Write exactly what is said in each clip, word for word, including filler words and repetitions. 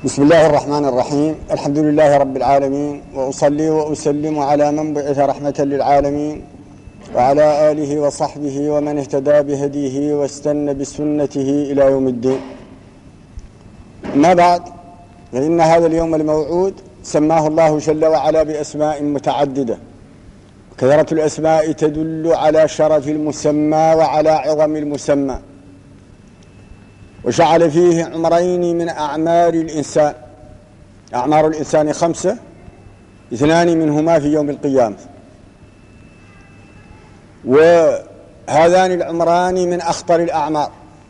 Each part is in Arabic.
بسم الله الرحمن الرحيم. الحمد لله رب العالمين، وأصلي وأسلم على من بعث رحمة للعالمين وعلى آله وصحبه ومن اهتدى بهديه واستنى بسنته إلى يوم الدين. أما بعد، فإن هذا اليوم الموعود سماه الله جل وعلا بأسماء متعددة، كثرة الأسماء تدل على شرف المسمى وعلى عظم المسمى، وجعل فيه عمرين من أعمار الإنسان. أعمار الإنسان خمسة، اثنان منهما في يوم القيامة، وهذان العمران من أخطر الأعمار.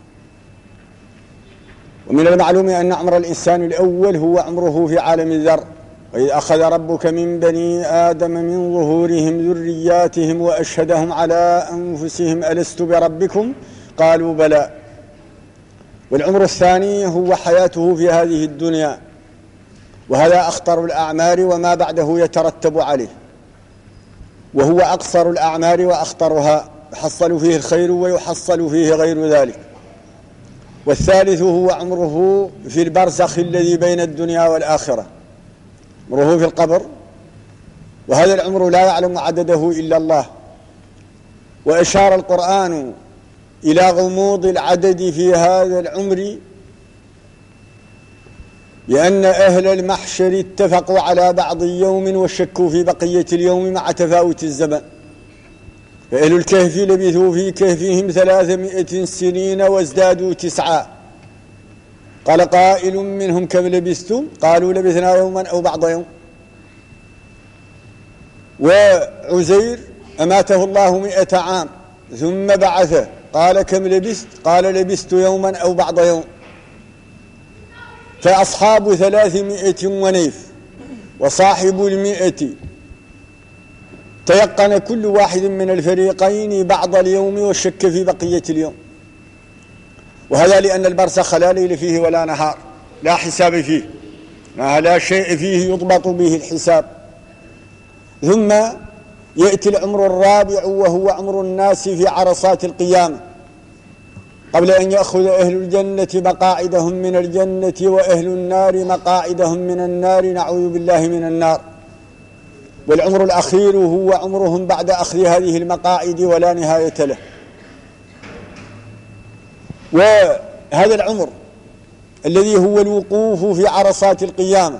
ومن المعلوم أن عمر الإنسان الأول هو عمره في عالم الذر، وإذ أخذ ربك من بني آدم من ظهورهم ذرياتهم وأشهدهم على أنفسهم ألست بربكم قالوا بلى. والعمر الثاني هو حياته في هذه الدنيا، وهذا أخطر الأعمار وما بعده يترتب عليه، وهو أقصر الأعمار وأخطرها، يحصل فيه الخير ويحصل فيه غير ذلك. والثالث هو عمره في البرزخ الذي بين الدنيا والآخرة، عمره في القبر، وهذا العمر لا يعلم عدده إلا الله. وأشار القرآن إلى غموض العدد في هذا العمر، لأن أهل المحشر اتفقوا على بعض يوم وشكوا في بقية اليوم مع تفاوت الزمن. فأهل الكهف لبثوا في كهفهم ثلاثمائة سنين وازدادوا تسعا. قال قائل منهم كم لبثتم؟ قالوا لبثنا يوما أو بعض يوم. وعزير أماته الله مئة عام ثم بعثه، قال كم لبثت؟ قال لبثت يوما أو بعض يوم. فأصحاب ثلاثمائة ونيف وصاحب المئة تيقن كل واحد من الفريقين بعض اليوم والشك في بقية اليوم، وهذا لأن البرزخ لا ليل فيه ولا نهار، لا حساب فيه، ما لا شيء فيه يضبط به الحساب. ثم يأتي العمر الرابع وهو عمر الناس في عرصات القيامة، قبل أن يأخذ أهل الجنة مقاعدهم من الجنة وأهل النار مقاعدهم من النار، نعوذ بالله من النار. والعمر الأخير هو عمرهم بعد أخذ هذه المقاعد ولا نهاية له. وهذا العمر الذي هو الوقوف في عرصات القيامة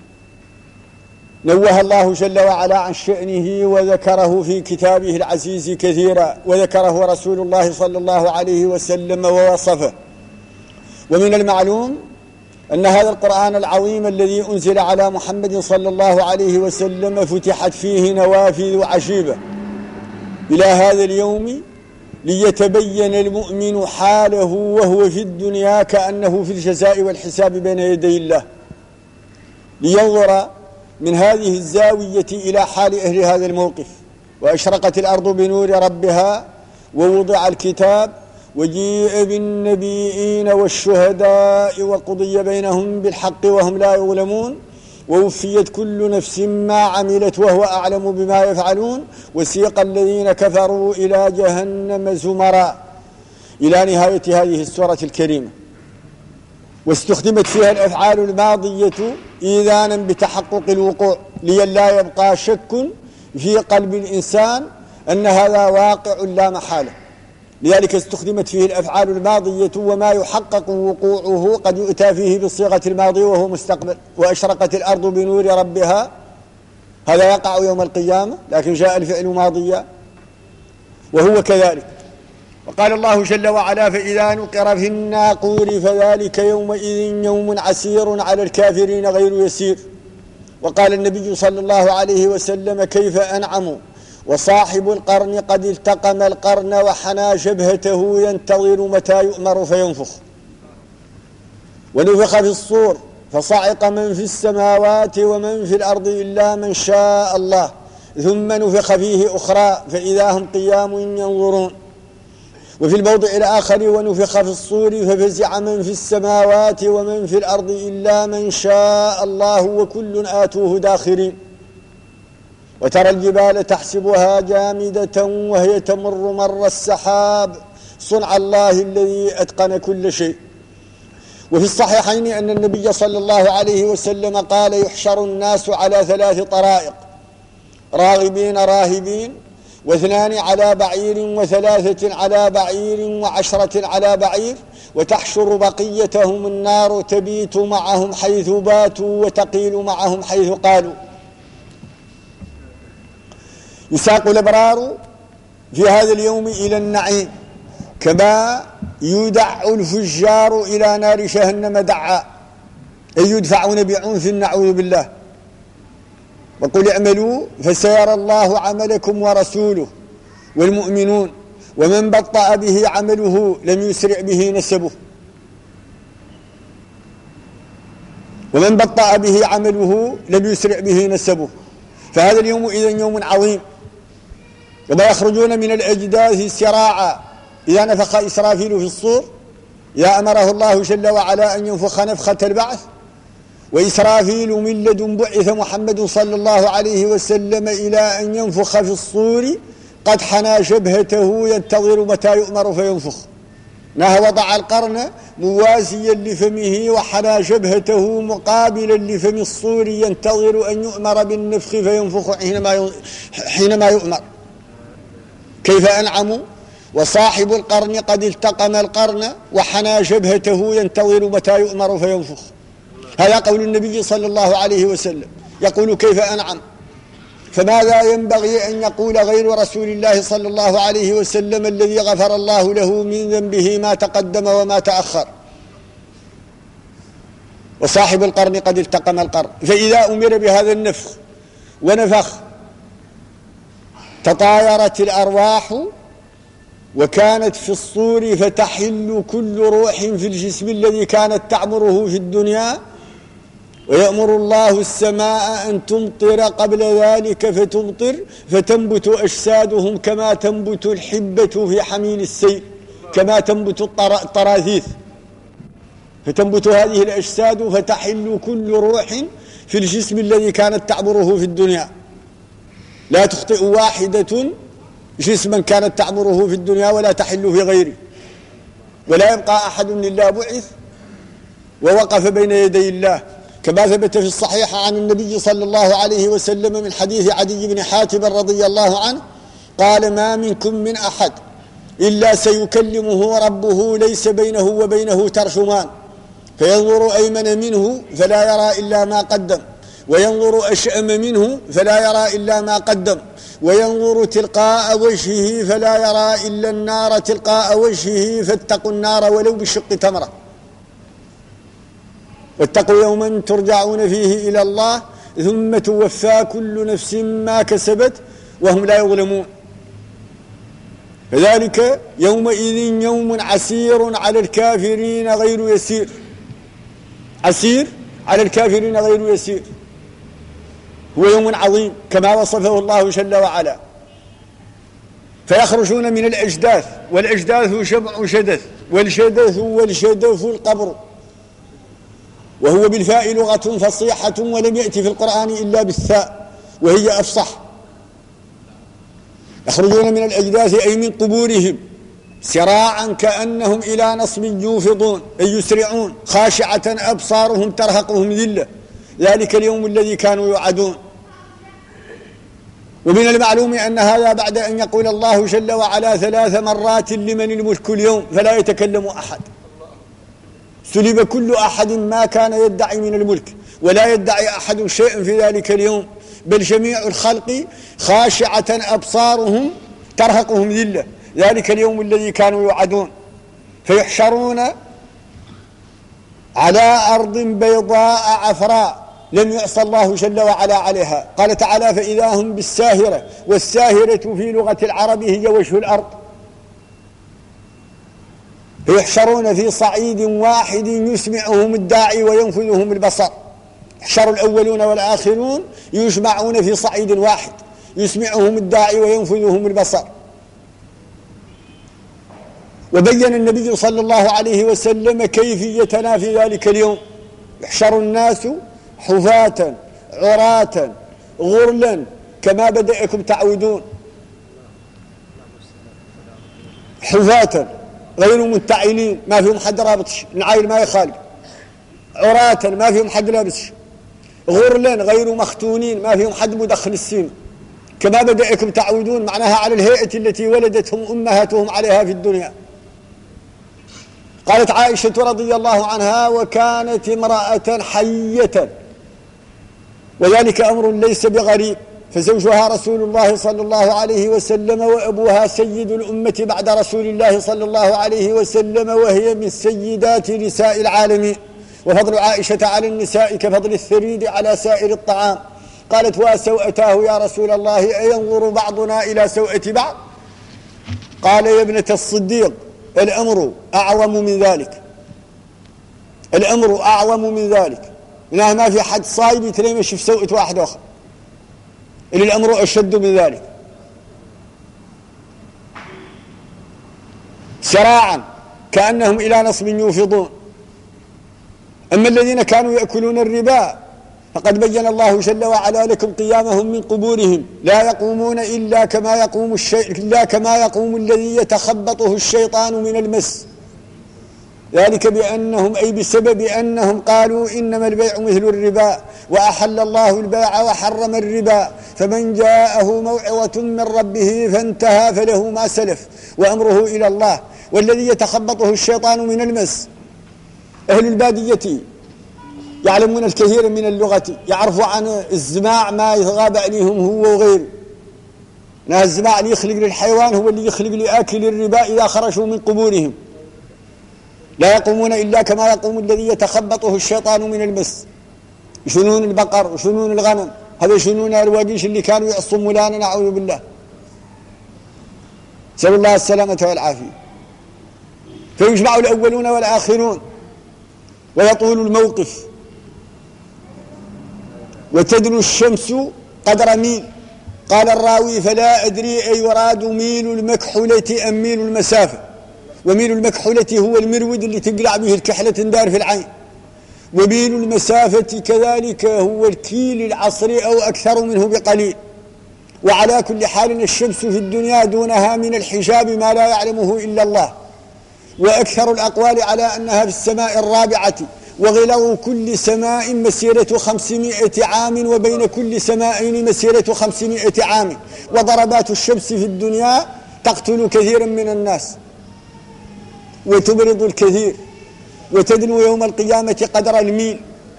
نوه الله جل وعلا عن شأنه وذكره في كتابه العزيز كثيرا، وذكره رسول الله صلى الله عليه وسلم ووصفه. ومن المعلوم أن هذا القرآن العظيم الذي أنزل على محمد صلى الله عليه وسلم فتحت فيه نوافذ عجيبة إلى هذا اليوم، ليتبين المؤمن حاله وهو في الدنيا كأنه في الجزاء والحساب بين يدي الله، لينظر من هذه الزاوية إلى حال أهل هذا الموقف. وأشرقت الأرض بنور ربها ووضع الكتاب وجيء بالنبيين والشهداء وقضي بينهم بالحق وهم لا يظلمون، ووفيت كل نفس ما عملت وهو أعلم بما يفعلون، وسيق الذين كفروا إلى جهنم زمرا، إلى نهاية هذه السورة الكريمة. واستخدمت فيها الأفعال الماضية إيذانا بتحقق الوقوع، لئلا يبقى شك في قلب الإنسان أن هذا واقع لا محالة. لذلك استخدمت فيه الأفعال الماضية وما يحقق وقوعه قد يؤتى فيه بصيغة الماضي وهو مستقبل. وأشرقت الأرض بنور ربها، هذا يقع يوم القيامة، لكن جاء الفعل ماضيا وهو كذلك. وقال الله جل وعلا فإذا نقر في الناقور فذلك يومئذ يوم عسير على الكافرين غير يسير. وقال النبي صلى الله عليه وسلم كيف أنعم وصاحب القرن قد التقم القرن وحنى جبهته ينتظر متى يؤمر فينفخ. ونفخ في الصور فصعق من في السماوات ومن في الأرض إلا من شاء الله، ثم نفخ فيه أخرى فإذا هم قيام ينظرون. وفي الموضع الآخر ونفخ في الصور ففزع من في السماوات ومن في الأرض إلا من شاء الله وكل آتوه داخرين. وترى الجبال تحسبها جامدة وهي تمر مر السحاب، صنع الله الذي أتقن كل شيء. وفي الصحيحين أن النبي صلى الله عليه وسلم قال يحشر الناس على ثلاث طرائق: راغبين راهبين، واثنان على بعير، وثلاثة على بعير، وعشرة على بعير، وتحشر بقيتهم النار تبيت معهم حيث باتوا وتقيل معهم حيث قالوا. يساق الأبرار في هذا اليوم إلى النعيم كما يدع الفجار إلى نار جهنم دعا، أي يدفعون بعنف نعوذ بالله. وقل اعملوا فسيرى الله عملكم ورسوله والمؤمنون، ومن بطأ به عمله لم يسرع به نسبه ومن بطأ به عمله لم يسرع به نسبه. فهذا اليوم إذن يوم عظيم، وما يخرجون من الأجداث سراعا إذا نفخ إسرافيل في الصور، يا أمره الله جل وعلا أن ينفخ نفخة البعث، وإسرافيل من لدن بعث محمد صلى الله عليه وسلم إلى أن ينفخ في الصور قد حنى جبهته ينتظر متى يؤمر فينفخ. نهى وضع القرن موازيا لفمه وحنى جبهته مقابلا لفم الصور ينتظر أن يؤمر بالنفخ فينفخ حينما حينما يؤمر. كيف أنعم وصاحب القرن قد التقم القرن وحنى جبهته ينتظر متى يؤمر فينفخ. هذا قول النبي صلى الله عليه وسلم، يقول كيف أنعم. فماذا ينبغي أن يقول غير رسول الله صلى الله عليه وسلم الذي غفر الله له من ذنبه ما تقدم وما تأخر؟ وصاحب القرن قد التقم القرن. فإذا أمر بهذا النفخ ونفخ تطايرت الأرواح وكانت في الصور فتحل كل روح في الجسم الذي كانت تعمره في الدنيا، ويأمر الله السماء أن تمطر قبل ذلك فتمطر فتنبت أجسادهم كما تنبت الحبة في حميل السيل، كما تنبت الطراثيث، فتنبت هذه الأجساد فتحل كل روح في الجسم الذي كانت تعمره في الدنيا. لا تخطئ واحدة جسما كانت تعمره في الدنيا ولا تحل في غيره، ولا يبقى أحد إلا بعث ووقف بين يدي الله، كما ثبت في الصحيح عن النبي صلى الله عليه وسلم من حديث عدي بن حاتم رضي الله عنه قال: ما منكم من أحد إلا سيكلمه ربه ليس بينه وبينه ترجمان، فينظر أيمن منه فلا يرى إلا ما قدم، وينظر أشأم منه فلا يرى إلا ما قدم، وينظر تلقاء وجهه فلا يرى إلا النار تلقاء وجهه، فاتقوا النار ولو بشق تمرة، واتقوا يوما ترجعون فيه إلى الله ثم توفى كل نفس ما كسبت وهم لا يظلمون. فذلك يومئذ يوم عسير على الكافرين غير يسير، عسير على الكافرين غير يسير، هو يوم عظيم كما وصفه الله جل وعلا. فيخرجون من الأجداث، والأجداث جمع شدث، والشدث والشدث القبر، وهو بالفاء لغة فصيحة ولم يأتي في القرآن إلا بالثاء وهي أفصح. يخرجون من الأجداث أي من قبورهم سراعا كأنهم إلى نصب يوفضون أي يسرعون، خاشعة أبصارهم ترهقهم ذلة، ذلك اليوم الذي كانوا يوعدون. ومن المعلوم أن هذا بعد أن يقول الله جل وعلا ثلاث مرات لمن الملك اليوم فلا يتكلم أحد، سلب كل أحد ما كان يدعي من الملك، ولا يدعي أحد شيئا في ذلك اليوم، بل جميع الخلق خاشعة أبصارهم ترهقهم ذلة، ذلك اليوم الذي كانوا يوعدون. فيحشرون على أرض بيضاء عفراء لم يعصى الله جل وعلا عليها. قال تعالى: فإذا هم بالساهرة، والساهرة في لغة العرب هي وجه الأرض. فيحشرون في صعيد واحد يسمعهم الداعي وينفذهم البصر. يحشر الأولون والآخرون يجمعون في صعيد واحد يسمعهم الداعي وينفذهم البصر. وبين النبي صلى الله عليه وسلم كيفيتنا في ذلك اليوم: يحشر الناس حفاة عراة غرلا كما بدأكم تعودون. حفاة غير منتعلين، ما فيهم حد رابط نعايل ما يخالف، عراة ما فيهم حد لابس، غرلا غير مختونين ما فيهم حد مدخل السيم، كما بدأكم تعودون، معناها على الهيئة التي ولدتهم أمهاتهم عليها في الدنيا. قالت عائشة رضي الله عنها: وكانت امرأة حية، وذلك أمر ليس بغريب، فزوجها رسول الله صلى الله عليه وسلم، وأبوها سيد الأمة بعد رسول الله صلى الله عليه وسلم، وهي من سيدات نساء العالمين. وفضل عائشة على النساء كفضل الثريد على سائر الطعام. قالت: وسوءتاه يا رسول الله، أينظر بعضنا إلى سوءة بعض؟ قال: يا ابنة الصديق، الأمر أعظم من ذلك، الأمر أعظم من ذلك، إنها ما في حد صايب يتلمش في سوءة واحد آخر، إن الأمر أشد من ذلك. سراعا كأنهم إلى نصب يوفضون. أما الذين كانوا يأكلون الربا فقد بين الله جل وعلا لكم قيامهم من قبورهم، لا يقومون إلا كما يقوم الشيء إلا كما يقوم الذي يتخبطه الشيطان من المس، ذلك بأنهم أي بسبب أنهم قالوا إنما البيع مثل الربا، وأحل الله البيع وحرم الربا، فمن جاءه موعظة من ربه فانتهى فله ما سلف وأمره إلى الله. والذي يتخبطه الشيطان من المس، أهل البادية يعلمون الكثير من اللغة، يعرفوا عن الزماع ما يغاب عليهم هو وغيره. الزماع اللي يخلق للحيوان هو اللي يخلق لآكل الربا إذا خرجوا من قبورهم. لا يقومون إلا كما يقوم الذي يتخبطه الشيطان من المس. يشنون البقر وشنون الغنم، هذا يشنون الواديش اللي كانوا يعصوا مولانا، نعوذ بالله، نسأل الله السلامة والعافية. فيجمع الأولون والآخرون ويطول الموقف، وتدنو الشمس قدر ميل. قال الراوي: فلا أدري أي يراد ميل المكحلة أم ميل المسافة. وميل المكحلة هو المرود اللي تقلع به الكحلة تندار في العين، وميل المسافة كذلك هو الكيل العصري أو أكثر منه بقليل. وعلى كل حال الشمس في الدنيا دونها من الحجاب ما لا يعلمه إلا الله، وأكثر الأقوال على أنها في السماء الرابعة، وغلظ كل سماء مسيرة خمسمائة عام، وبين كل سماءين مسيرة خمسمائة عام. وضربات الشمس في الدنيا تقتل كثيرا من الناس وتبرد الكثير، وتدنو يوم القيامة قدر الميل،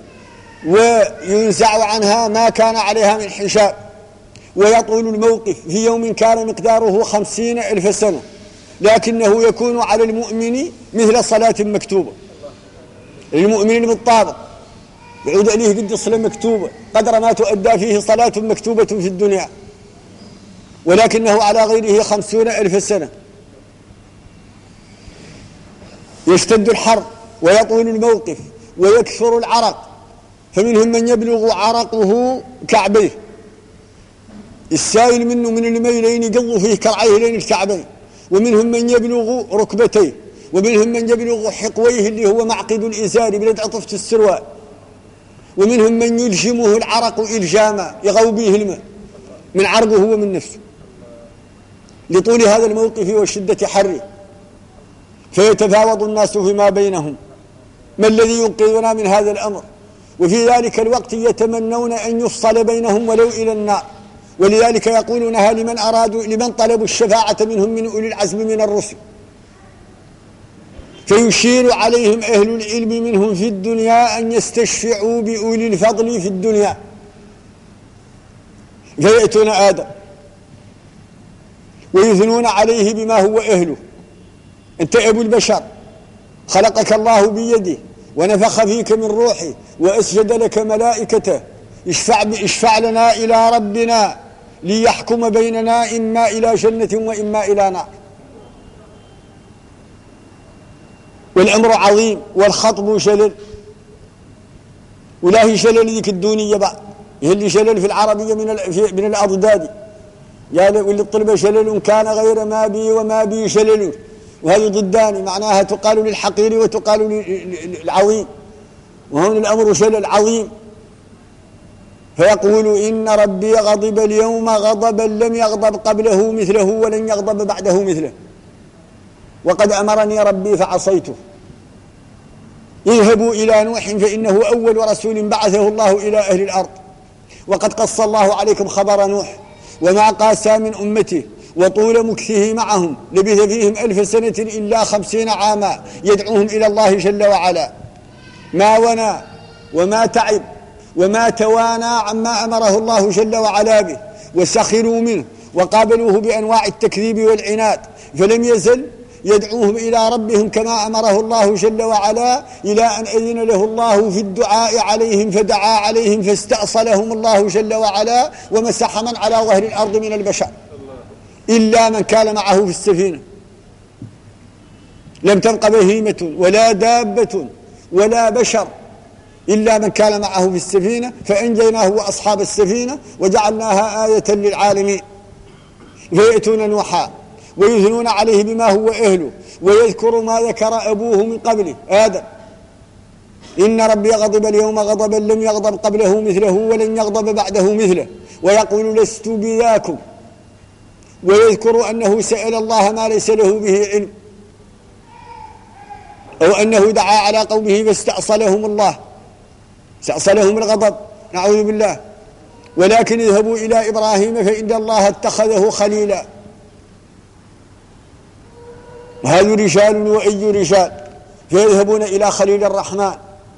وينزع عنها ما كان عليها من حجاب. ويطول الموقف في يوم كان مقداره خمسين ألف سنة، لكنه يكون على المؤمن مثل صلاة مكتوبة. المؤمن المطابق يعود عليه قد الصلاة مكتوبة قدر ما تؤدى فيه صلاة مكتوبة في الدنيا، ولكنه على غيره خمسون ألف سنة. يشتد الحر ويطول الموقف ويكثر العرق، فمنهم من يبلغ عرقه كعبيه، السائل منه من الميلين يقض فيه كرعيه لين الكعبين، ومنهم من يبلغ ركبتيه، ومنهم من يبلغ حقويه اللي هو معقد الإزار بلد عطفة السروال، ومنهم من يلجمه العرق إلجاما يغو به الماء من عرقه هو من نفسه لطول هذا الموقف وشدة حره. فيتفاوض الناس فيما بينهم: ما الذي ينقذنا من هذا الأمر؟ وفي ذلك الوقت يتمنون أن يفصل بينهم ولو إلى النار، ولذلك يقولونها لمن أرادوا لمن طلبوا الشفاعة منهم من أولي العزم من الرسل. فيشير عليهم أهل العلم منهم في الدنيا أن يستشفعوا بأولي الفضل في الدنيا، فيأتون آدم ويثنون عليه بما هو أهله: أنت أبو البشر، خلقك الله بيده ونفخ فيك من روحه وأسجد لك ملائكته، اشفع, اشفع لنا إلى ربنا ليحكم بيننا إما إلى جنة وإما إلى نار. والأمر عظيم والخطب شلل، ولا هي شلل ذيك الدونية بعد، هي اللي شلل في العربية من من الأضداد، قال واللي الطلبة شلل كان غير ما بي وما بي شلل، وهذه ضدان معناها تقال للحقير وتقال للعظيم، وهون الأمر شلل عظيم. فيقول: إن ربي غضب اليوم غضبا لم يغضب قبله مثله ولن يغضب بعده مثله، وقد أمرني ربي فعصيته. اذهبوا إلى نوح فإنه أول رسول بعثه الله إلى أهل الأرض، وقد قص الله عليكم خبر نوح وما قاسى من أمته وطول مكثه معهم، لبث فيهم ألف سنة إلا خمسين عاما يدعوهم إلى الله جل وعلا، ما ونى وما تعب وما توانى عما أمره الله جل وعلا به، وسخروا منه وقابلوه بأنواع التكذيب والعناد، فلم يزل يدعوهم إلى ربهم كما أمره الله جل وعلا، إلى أن أذن له الله في الدعاء عليهم فدعا عليهم فاستأصلهم الله جل وعلا ومسح من على ظهر الأرض من البشر إلا من كان معه في السفينة. لم تبق بهيمة ولا دابة ولا بشر إلا من كان معه في السفينة، فأنجيناه وأصحاب السفينة وجعلناها آية للعالمين. فيأتون نوحا ويثنون عليه بما هو أهله، ويذكر ما ذكر أبوه من قبله آدم: إن ربي غضب اليوم غضبا لم يغضب قبله مثله ولن يغضب بعده مثله، ويقول لست بذاكم، ويذكر أنه سأل الله ما ليس له به علم، أو أنه دعا على قومه فاستأصلهم الله، استأصلهم الغضب، نعوذ بالله. ولكن اذهبوا إلى إبراهيم فإن الله اتخذه خليلا. وهذا رجال وأي رجال، فيذهبون إلى خليل الرحمن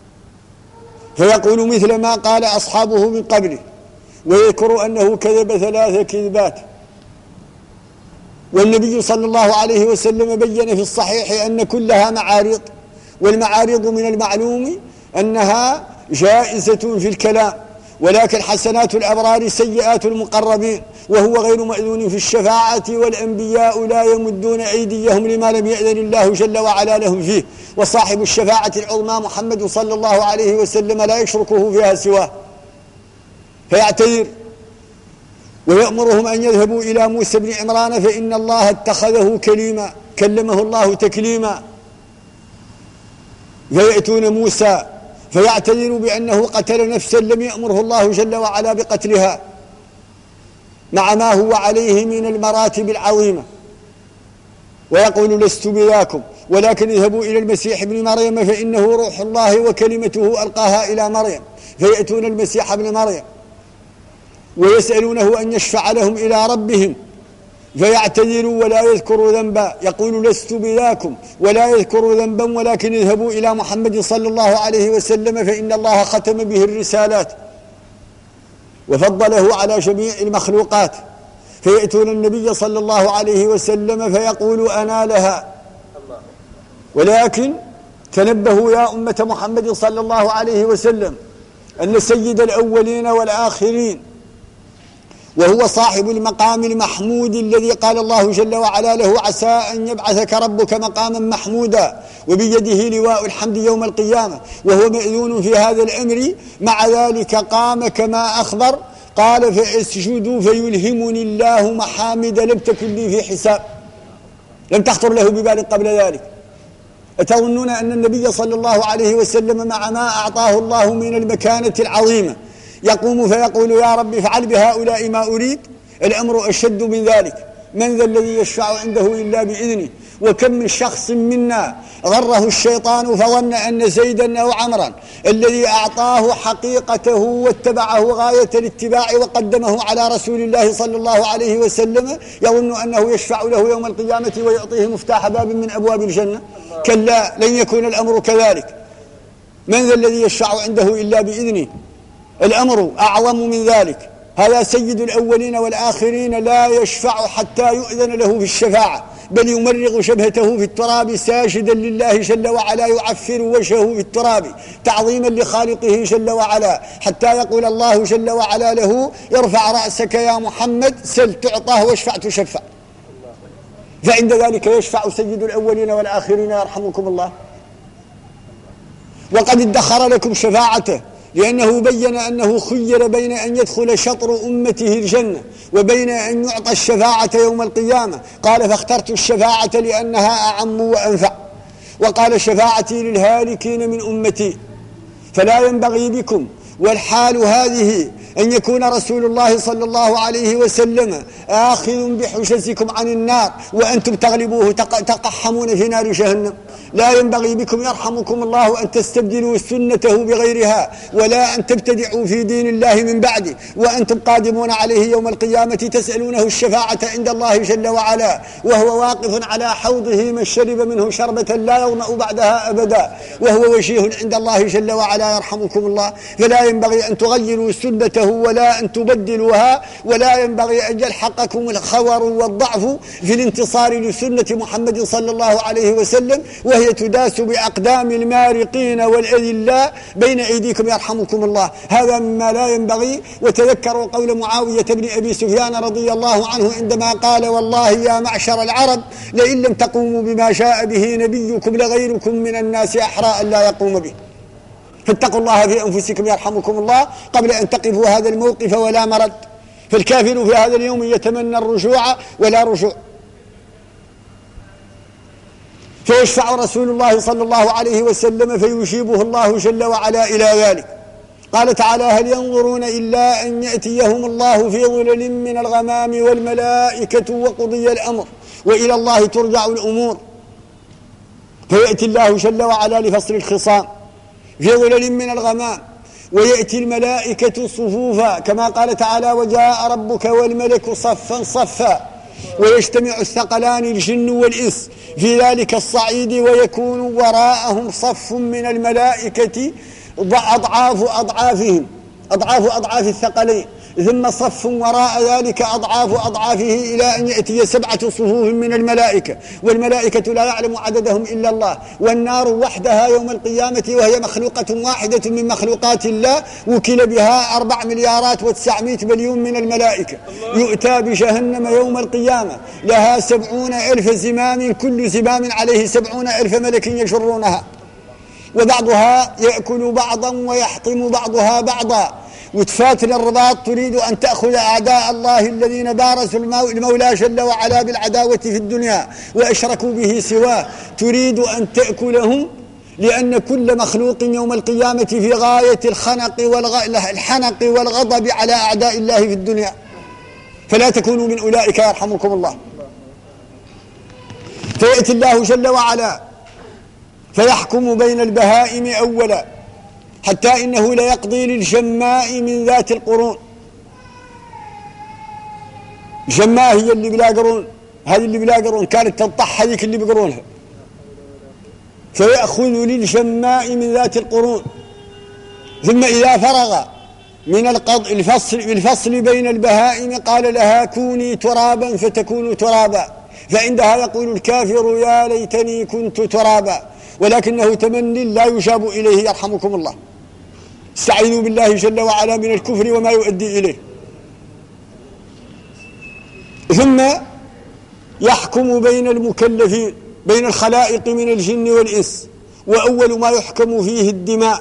فيقول مثل ما قال أصحابه من قبله، ويذكر أنه كذب ثلاث كذبات. والنبي صلى الله عليه وسلم بين في الصحيح أن كلها معارض، والمعارض من المعلوم أنها جائزة في الكلام، ولكن حسنات الأبرار سيئات المقربين، وهو غير مأذون في الشفاعة، والأنبياء لا يمدون أيديهم لما لم يأذن الله جل وعلا لهم فيه، وصاحب الشفاعة العظمى محمد صلى الله عليه وسلم لا يشركه فيها سواه. فيعتذر ويأمرهم أن يذهبوا إلى موسى بن عمران فإن الله اتخذه كليما، كلمه الله تكليما. فيأتون موسى فيعتذر بأنه قتل نفسا لم يأمره الله جل وعلا بقتلها، مع ما هو عليه من المراتب العظيمة، ويقول لست بذاكم، ولكن اذهبوا إلى المسيح ابن مريم فإنه روح الله وكلمته ألقاها إلى مريم. فيأتون المسيح ابن مريم ويسألونه أن يشفع لهم إلى ربهم، فيعتذر ولا يذكر ذنبا، يقول لست بذاكم ولا يذكر ذنبا، ولكن اذهبوا إلى محمد صلى الله عليه وسلم فإن الله ختم به الرسالات وفضله على جميع المخلوقات. فيأتون النبي صلى الله عليه وسلم فيقول أنا لها. ولكن تنبهوا يا أمة محمد صلى الله عليه وسلم أن سيد الأولين والآخرين وهو صاحب المقام المحمود الذي قال الله جل وعلا له عسى أن يبعثك ربك مقاما محمودا، وبيده لواء الحمد يوم القيامة، وهو مأذون في هذا الأمر. مع ذلك قام كما أخبر قال فأسجد فيلهمني الله محامد لم تكن لي في حساب، لم تخطر له ببال قبل ذلك. أتظنون أن النبي صلى الله عليه وسلم مع ما أعطاه الله من المكانة العظيمة يقوم فيقول يا رب افعل بهؤلاء ما أريد؟ الأمر أشد من ذلك. من ذا الذي يشفع عنده إلا بإذنه؟ وكم من شخص منا غره الشيطان فظن أن زيدا أو عمرا الذي أعطاه حقيقته واتبعه غاية الاتباع وقدمه على رسول الله صلى الله عليه وسلم يظن أنه يشفع له يوم القيامة ويعطيه مفتاح باب من أبواب الجنة. كلا، لن يكون الأمر كذلك. من ذا الذي يشفع عنده إلا بإذنه؟ الأمر أعظم من ذلك. هذا سيد الأولين والآخرين لا يشفع حتى يؤذن له في الشفاعة، بل يمرغ شبهته في التراب ساجدا لله جل وعلا، يعفر وجهه في التراب تعظيما لخالقه جل وعلا، حتى يقول الله جل وعلا له ارفع رأسك يا محمد سل تعطاه واشفع تشفع. فعند ذلك يشفع سيد الأولين والآخرين يرحمكم الله. وقد ادخر لكم شفاعته، لأنه بين أنه خير بين أن يدخل شطر أمته الجنة وبين أن يعطى الشفاعة يوم القيامة. قال فاخترت الشفاعة لأنها أعم وأنفع، وقال شفاعتي للهالكين من أمتي. فلا ينبغي بكم والحال هذه أن يكون رسول الله صلى الله عليه وسلم آخذ بحشزكم عن النار وأنتم تغلبوه تقحمون في نار جهنم. لا ينبغي بكم يرحمكم الله أن تستبدلوا سنته بغيرها، ولا أن تبتدعوا في دين الله من بعده وأنتم قادمون عليه يوم القيامة تسألونه الشفاعة عند الله جل وعلا، وهو واقف على حوضه من شرب منه شربة لا يظمأ بعدها أبدا، وهو وجيه عند الله جل وعلا يرحمكم الله. فلا ينبغي أن تغيروا سنته ولا أن تبدلوها، ولا ينبغي أن يلحقكم الخور والضعف في الانتصار لسنة محمد صلى الله عليه وسلم، وهي تداس بأقدام المارقين والأذلاء بين أيديكم يرحمكم الله. هذا مما لا ينبغي. وتذكروا قول معاوية بن أبي سفيان رضي الله عنه عندما قال: والله يا معشر العرب لئن لم تقوموا بما جاء به نبيكم لغيركم من الناس أحرى أن لا يقوم به. فاتقوا الله في أنفسكم يرحمكم الله قبل أن تقفوا هذا الموقف ولا مرد. فالكافر في هذا اليوم يتمنى الرجوع ولا رجوع. فيشفع رسول الله صلى الله عليه وسلم فيشيبه الله جل وعلا إلى ذلك. قال تعالى: هل ينظرون إلا أن يأتيهم الله في ظلل من الغمام والملائكة وقضي الأمر وإلى الله ترجع الأمور. فيأتي الله جل وعلا لفصل الخصام في ظلل من الغمام، ويأتي الملائكة صفوفا كما قال تعالى: وجاء ربك والملك صفا صفا، ويجتمع الثقلان الجن والإنس في ذلك الصعيد، ويكون وراءهم صف من الملائكة أضعاف أضعافهم أضعاف أضعاف الثقلين، ثم صف وراء ذلك أضعاف أضعافه إلى أن يأتي سبعة صفوف من الملائكة، والملائكة لا يعلم عددهم إلا الله. والنار وحدها يوم القيامة وهي مخلوقة واحدة من مخلوقات الله وكل بها أربع مليارات وتسعمائة مليون من الملائكة. يؤتى بجهنم يوم القيامة لها سبعون ألف زمام، كل زمام عليه سبعون ألف ملك يجرونها، وبعضها يأكل بعضا ويحطم بعضها بعضا. وتفاتن الرباط تريد أن تأخذ أعداء الله الذين بارزوا المولى جل وعلا بالعداوة في الدنيا وأشركوا به سواه، تريد أن تأكلهم، لأن كل مخلوق يوم القيامة في غاية الخنق والغ... الحنق والغضب على أعداء الله في الدنيا. فلا تكونوا من أولئك يرحمكم الله. فيأتي الله جل وعلا فيحكم بين البهائم أولا، حتى إنه ليقضي للجماء من ذات القرون. الجماء هي اللي بلا قرون، هذه اللي بلا قرون كانت تنطح هذيك اللي بقرونها، فيأخذ للجماء من ذات القرون. ثم إذا فرغ من القض الفصل الفصل بين البهائم قال لها: كوني ترابا فتكون ترابا. فعندها يقول الكافر: يا ليتني كنت ترابا، ولكنه تمني لا يجاب إليه يرحمكم الله. استعينوا بالله جل وعلا من الكفر وما يؤدي إليه. ثم يحكم بين المكلفين، بين الخلائق من الجن والإنس، وأول ما يحكم فيه الدماء،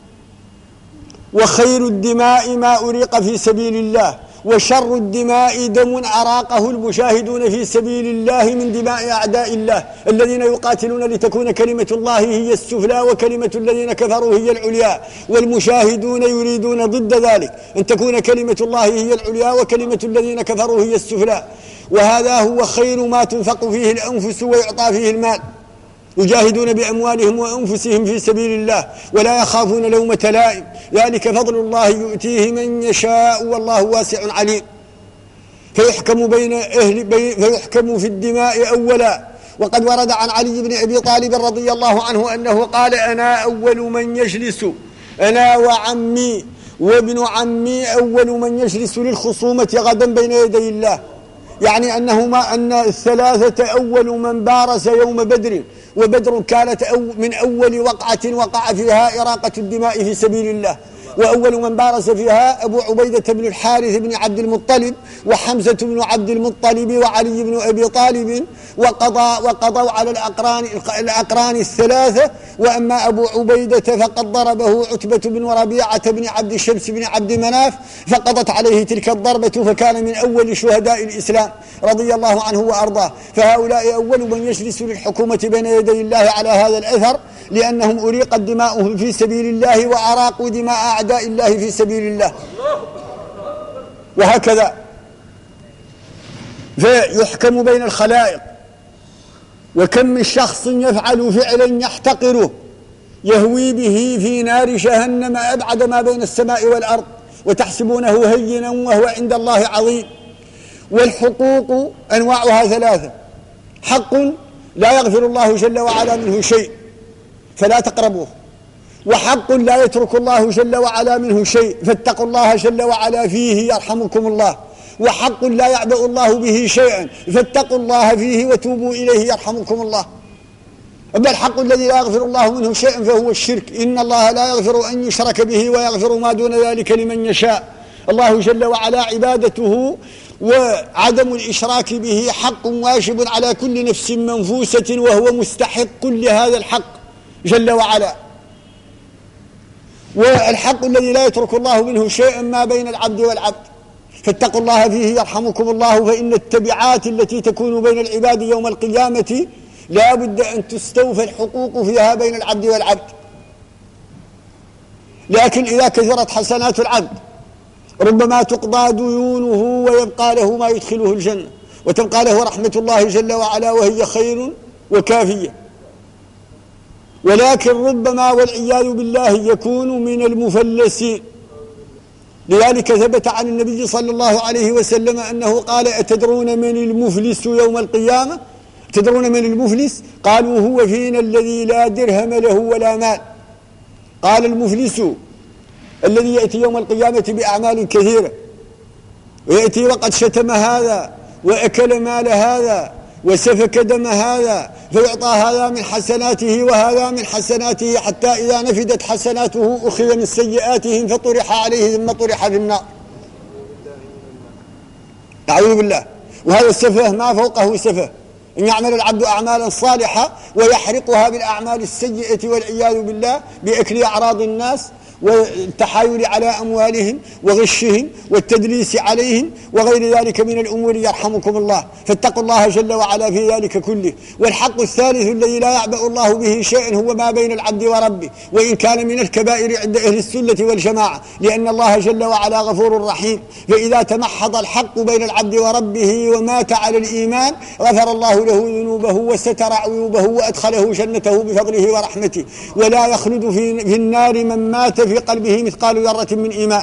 وخير الدماء ما أريق في سبيل الله، وشر الدماء دم أراقه المجاهدون في سبيل الله من دماء أعداء الله الذين يقاتلون لتكون كلمة الله هي السفلى وكلمة الذين كفروا هي العليا، والمشاهدون يريدون ضد ذلك أن تكون كلمة الله هي العليا وكلمة الذين كفروا هي السفلى. وهذا هو خير ما تنفق فيه الأنفس ويعطى فيه المال. يجاهدون بأموالهم وأنفسهم في سبيل الله ولا يخافون لومة لائم، ذلك فضل الله يؤتيه من يشاء والله واسع عليم. فيحكم بين أهل بي فيحكم في الدماء أولا. وقد ورد عن علي بن أبي طالب رضي الله عنه أنه قال: أنا أول من يجلس، أنا وعمي وابن عمي أول من يجلس للخصومة غدا بين يدي الله، يعني أنهما أن الثلاثة أول من بارز يوم بدر، وبدر كانت أو من أول وقعة وقع فيها إراقة الدماء في سبيل الله، وأول من بارز فيها أبو عبيدة بن الحارث بن عبد المطلب وحمزة بن عبد المطلب وعلي بن أبي طالب، وقضى وقضوا على الأقران الأقران الثلاثة. وأما أبو عبيدة فقد ضربه عتبة بن ربيعة بن عبد الشمس بن عبد مناف فقضت عليه تلك الضربة، فكان من أول شهداء الإسلام رضي الله عنه وأرضاه. فهؤلاء أول من يجلس للحكومة بين يدي الله على هذا الأثر، لأنهم أريقت دماؤهم في سبيل الله وأراقوا دماء أعداء الله في سبيل الله. وهكذا فيحكم بين الخلائق. وكم من شخص يفعل فعلا يحتقره يهوي به في نار جهنم أبعد ما بين السماء والأرض وتحسبونه هينا وهو عند الله عظيم. والحقوق أنواعها ثلاثة: حق لا يغفر الله جل وعلا منه شيء فلا تقربوه، وحق لا يترك الله جل وعلا منه شيء فاتقوا الله جل وعلا فيه يرحمكم الله، وحق لا يعبأ الله به شيئا فاتقوا الله فيه وتوبوا إليه يرحمكم الله. أما الحق الذي لا يغفر الله منه شيئا فهو الشرك. إن الله لا يغفر أن يشرك به ويغفر ما دون ذلك لمن يشاء. الله جل وعلا عبادته وعدم الإشراك به حق واجب على كل نفس منفوسة، وهو مستحق لهذا الحق جل وعلا. والحق الذي لا يترك الله منه شيئا ما بين العبد والعبد، فاتقوا الله فيه يرحمكم الله. فإن التبعات التي تكون بين العباد يوم القيامة لا بد أن تستوفى الحقوق فيها بين العبد والعبد. لكن إذا كثرت حسنات العبد ربما تقضى ديونه ويبقى له ما يدخله الجنة، وتبقى له رحمة الله جل وعلا وهي خير وكافية. ولكن ربما والعياذ بالله يكون من المفلسين. لذلك ثبت عن النبي صلى الله عليه وسلم أنه قال: أتدرون من المفلس يوم القيامة؟ تدرون من المفلس؟ قالوا: هو فينا الذي لا درهم له ولا مال. قال: المفلس الذي يأتي يوم القيامة بأعمال كثيرة، ويأتي وقد شتم هذا وأكل مال هذا وسفك دم هذا، فيعطى هذا من حسناته وهذا من حسناته، حتى إذا نفدت حسناته أخذ من سيئاتهم فطرح عليه ثم طرح في النار. أعوذ بالله. وهذا السفه ما فوقه سفه، إن يعمل العبد أعمالا صالحة ويحرقها بالأعمال السيئة والعياذ بالله بأكل أعراض الناس والتحايل على أموالهم وغشهم والتدليس عليهم وغير ذلك من الأمور يرحمكم الله. فاتقوا الله جل وعلا في ذلك كله. والحق الثالث الذي لا يعبأ الله به شيئا هو ما بين العبد وربه، وإن كان من الكبائر عند أهل السنة والجماعة، لأن الله جل وعلا غفور رحيم. فإذا تمحض الحق بين العبد وربه ومات على الإيمان غفر الله له ذنوبه وستر عيوبه وأدخله جنته بفضله ورحمته. ولا يخلد في النار من مات في قلبه مثقال ذرة من إيمان.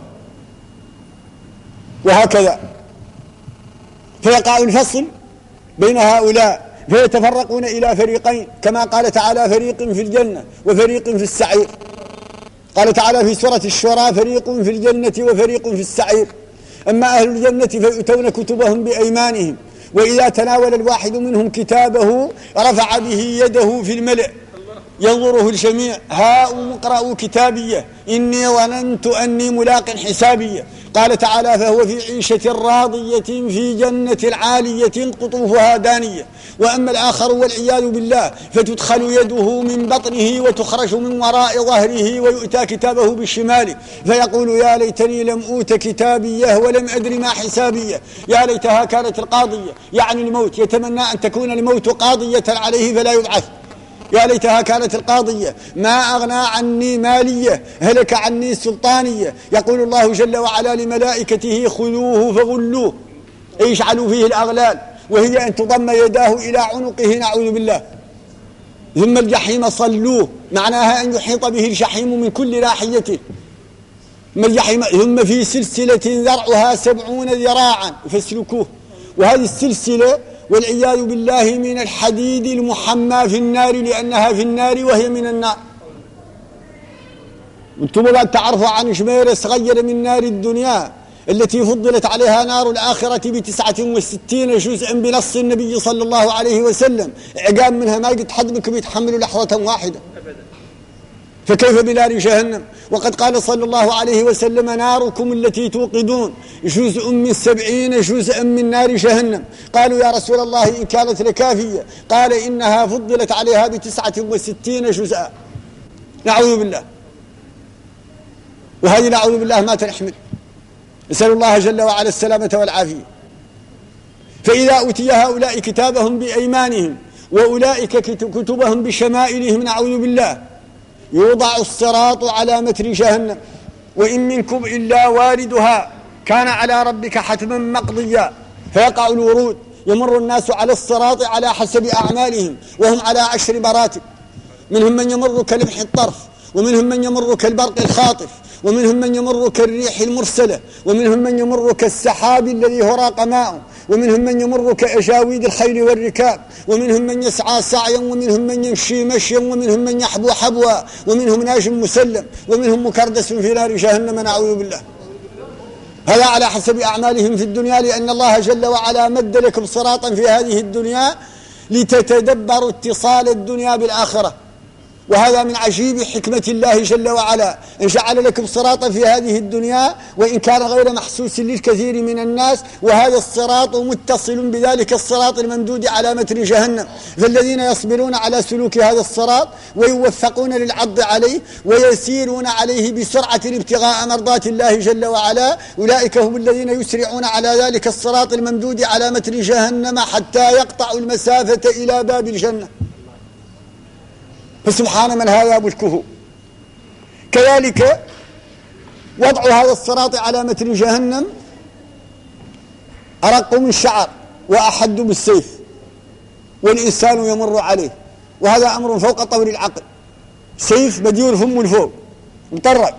وهكذا فيقع الفصل بين هؤلاء فيتفرقون إلى فريقين، كما قال تعالى: فريق في الجنة وفريق في السعير. قال تعالى في سورة الشورى: فريق في الجنة وفريق في السعير. أما أهل الجنة فيؤتون كتبهم بأيمانهم، وإذا تناول الواحد منهم كتابه رفع به يده في الملأ ينظره الجميع: هاؤم اقرأوا كتابيه إني ظننت أني ملاق حسابيه. قال تعالى: فهو في عيشة راضية في جنة عالية قطوفها دانية. وأما الآخر والعياذ بالله فتدخل يده من بطنه وتخرج من وراء ظهره ويؤتى كتابه بالشمال فيقول: يا ليتني لم أوت كتابيه ولم أدر ما حسابيه، يا ليتها كانت القاضية، يعني الموت، يتمنى أن تكون الموت قاضية عليه فلا يبعث. يا ليتها كانت القاضية، ما أغنى عني مالية، هلك عني سلطانية. يقول الله جل وعلا لملائكته: خذوه فغلوه، أي اجعلوا فيه الأغلال، وهي أن تضم يداه إلى عنقه، نعوذ بالله. ثم الجحيم صلوه، معناها أن يحيط به الجحيم من كل ناحيته. ثم في سلسلة ذرعها سبعون ذراعا فاسلكوه. وهذه السلسلة والعياذ بالله من الحديد المحمى في النار، لأنها في النار وهي من النار. وانتم بعد تعرفوا عن شمير صغير من نار الدنيا التي فضلت عليها نار الآخرة بتسعة وستين جزءا بنص النبي صلى الله عليه وسلم. عقاب منها ما قد حد منكم يتحمل لحظة واحدة، فكيف بنار جهنم؟ وقد قال صلى الله عليه وسلم: ناركم التي توقدون جزء من سبعين جزءا من نار جهنم. قالوا: يا رسول الله إن كانت لكافية؟ قال: إنها فضلت عليها بتسعة وستين جزءا. نعوذ بالله. وهذه نعوذ بالله ما تنحمل، نسأل الله جل وعلا السلامة والعافية. فإذا أوتي هؤلاء كتابهم بأيمانهم وأولئك كتبهم بشمائلهم، نعوذ بالله، يوضع الصراط على متن جهنم وإن منكم إلا واردها كان على ربك حتما مقضيا. فيقع الورود، يمر الناس على الصراط على حسب أعمالهم، وهم على عشر مراتب، منهم من يمر كلمح الطرف، ومنهم من يمر كالبرق الخاطف، ومنهم من يمر كالريح المرسلة، ومنهم من يمر كالسحاب الذي هراق ماءه، ومنهم من يمر كأجاويد الخيل والركاب، ومنهم من يسعى سعيا، ومنهم من يمشي مشيا، ومنهم من يحبو حبوا، ومنهم ناج مسلم، ومنهم مكردس في نار جهنم نعوذ بالله. هذا على حسب أعمالهم في الدنيا، لأن الله جل وعلا مد لكم صراطا في هذه الدنيا لتتدبروا اتصال الدنيا بالآخرة. وهذا من عجيب حكمة الله جل وعلا، إن جعل لكم صراطا في هذه الدنيا وإن كان غير محسوس للكثير من الناس، وهذا الصراط متصل بذلك الصراط الممدود على متن جهنم. فالذين يصبرون على سلوك هذا الصراط ويوفقون للعض عليه ويسيرون عليه بسرعة ابتغاء مرضات الله جل وعلا، أولئك هم الذين يسرعون على ذلك الصراط الممدود على متن جهنم حتى يقطعوا المسافة إلى باب الجنة. فسبحان من هذا ملكه. كذلك وضع هذا الصراط على متن جهنم أرق من شعر وأحد بالسيف، والإنسان يمر عليه، وهذا أمر فوق طور العقل. سيف بديول فم الفوق مطرق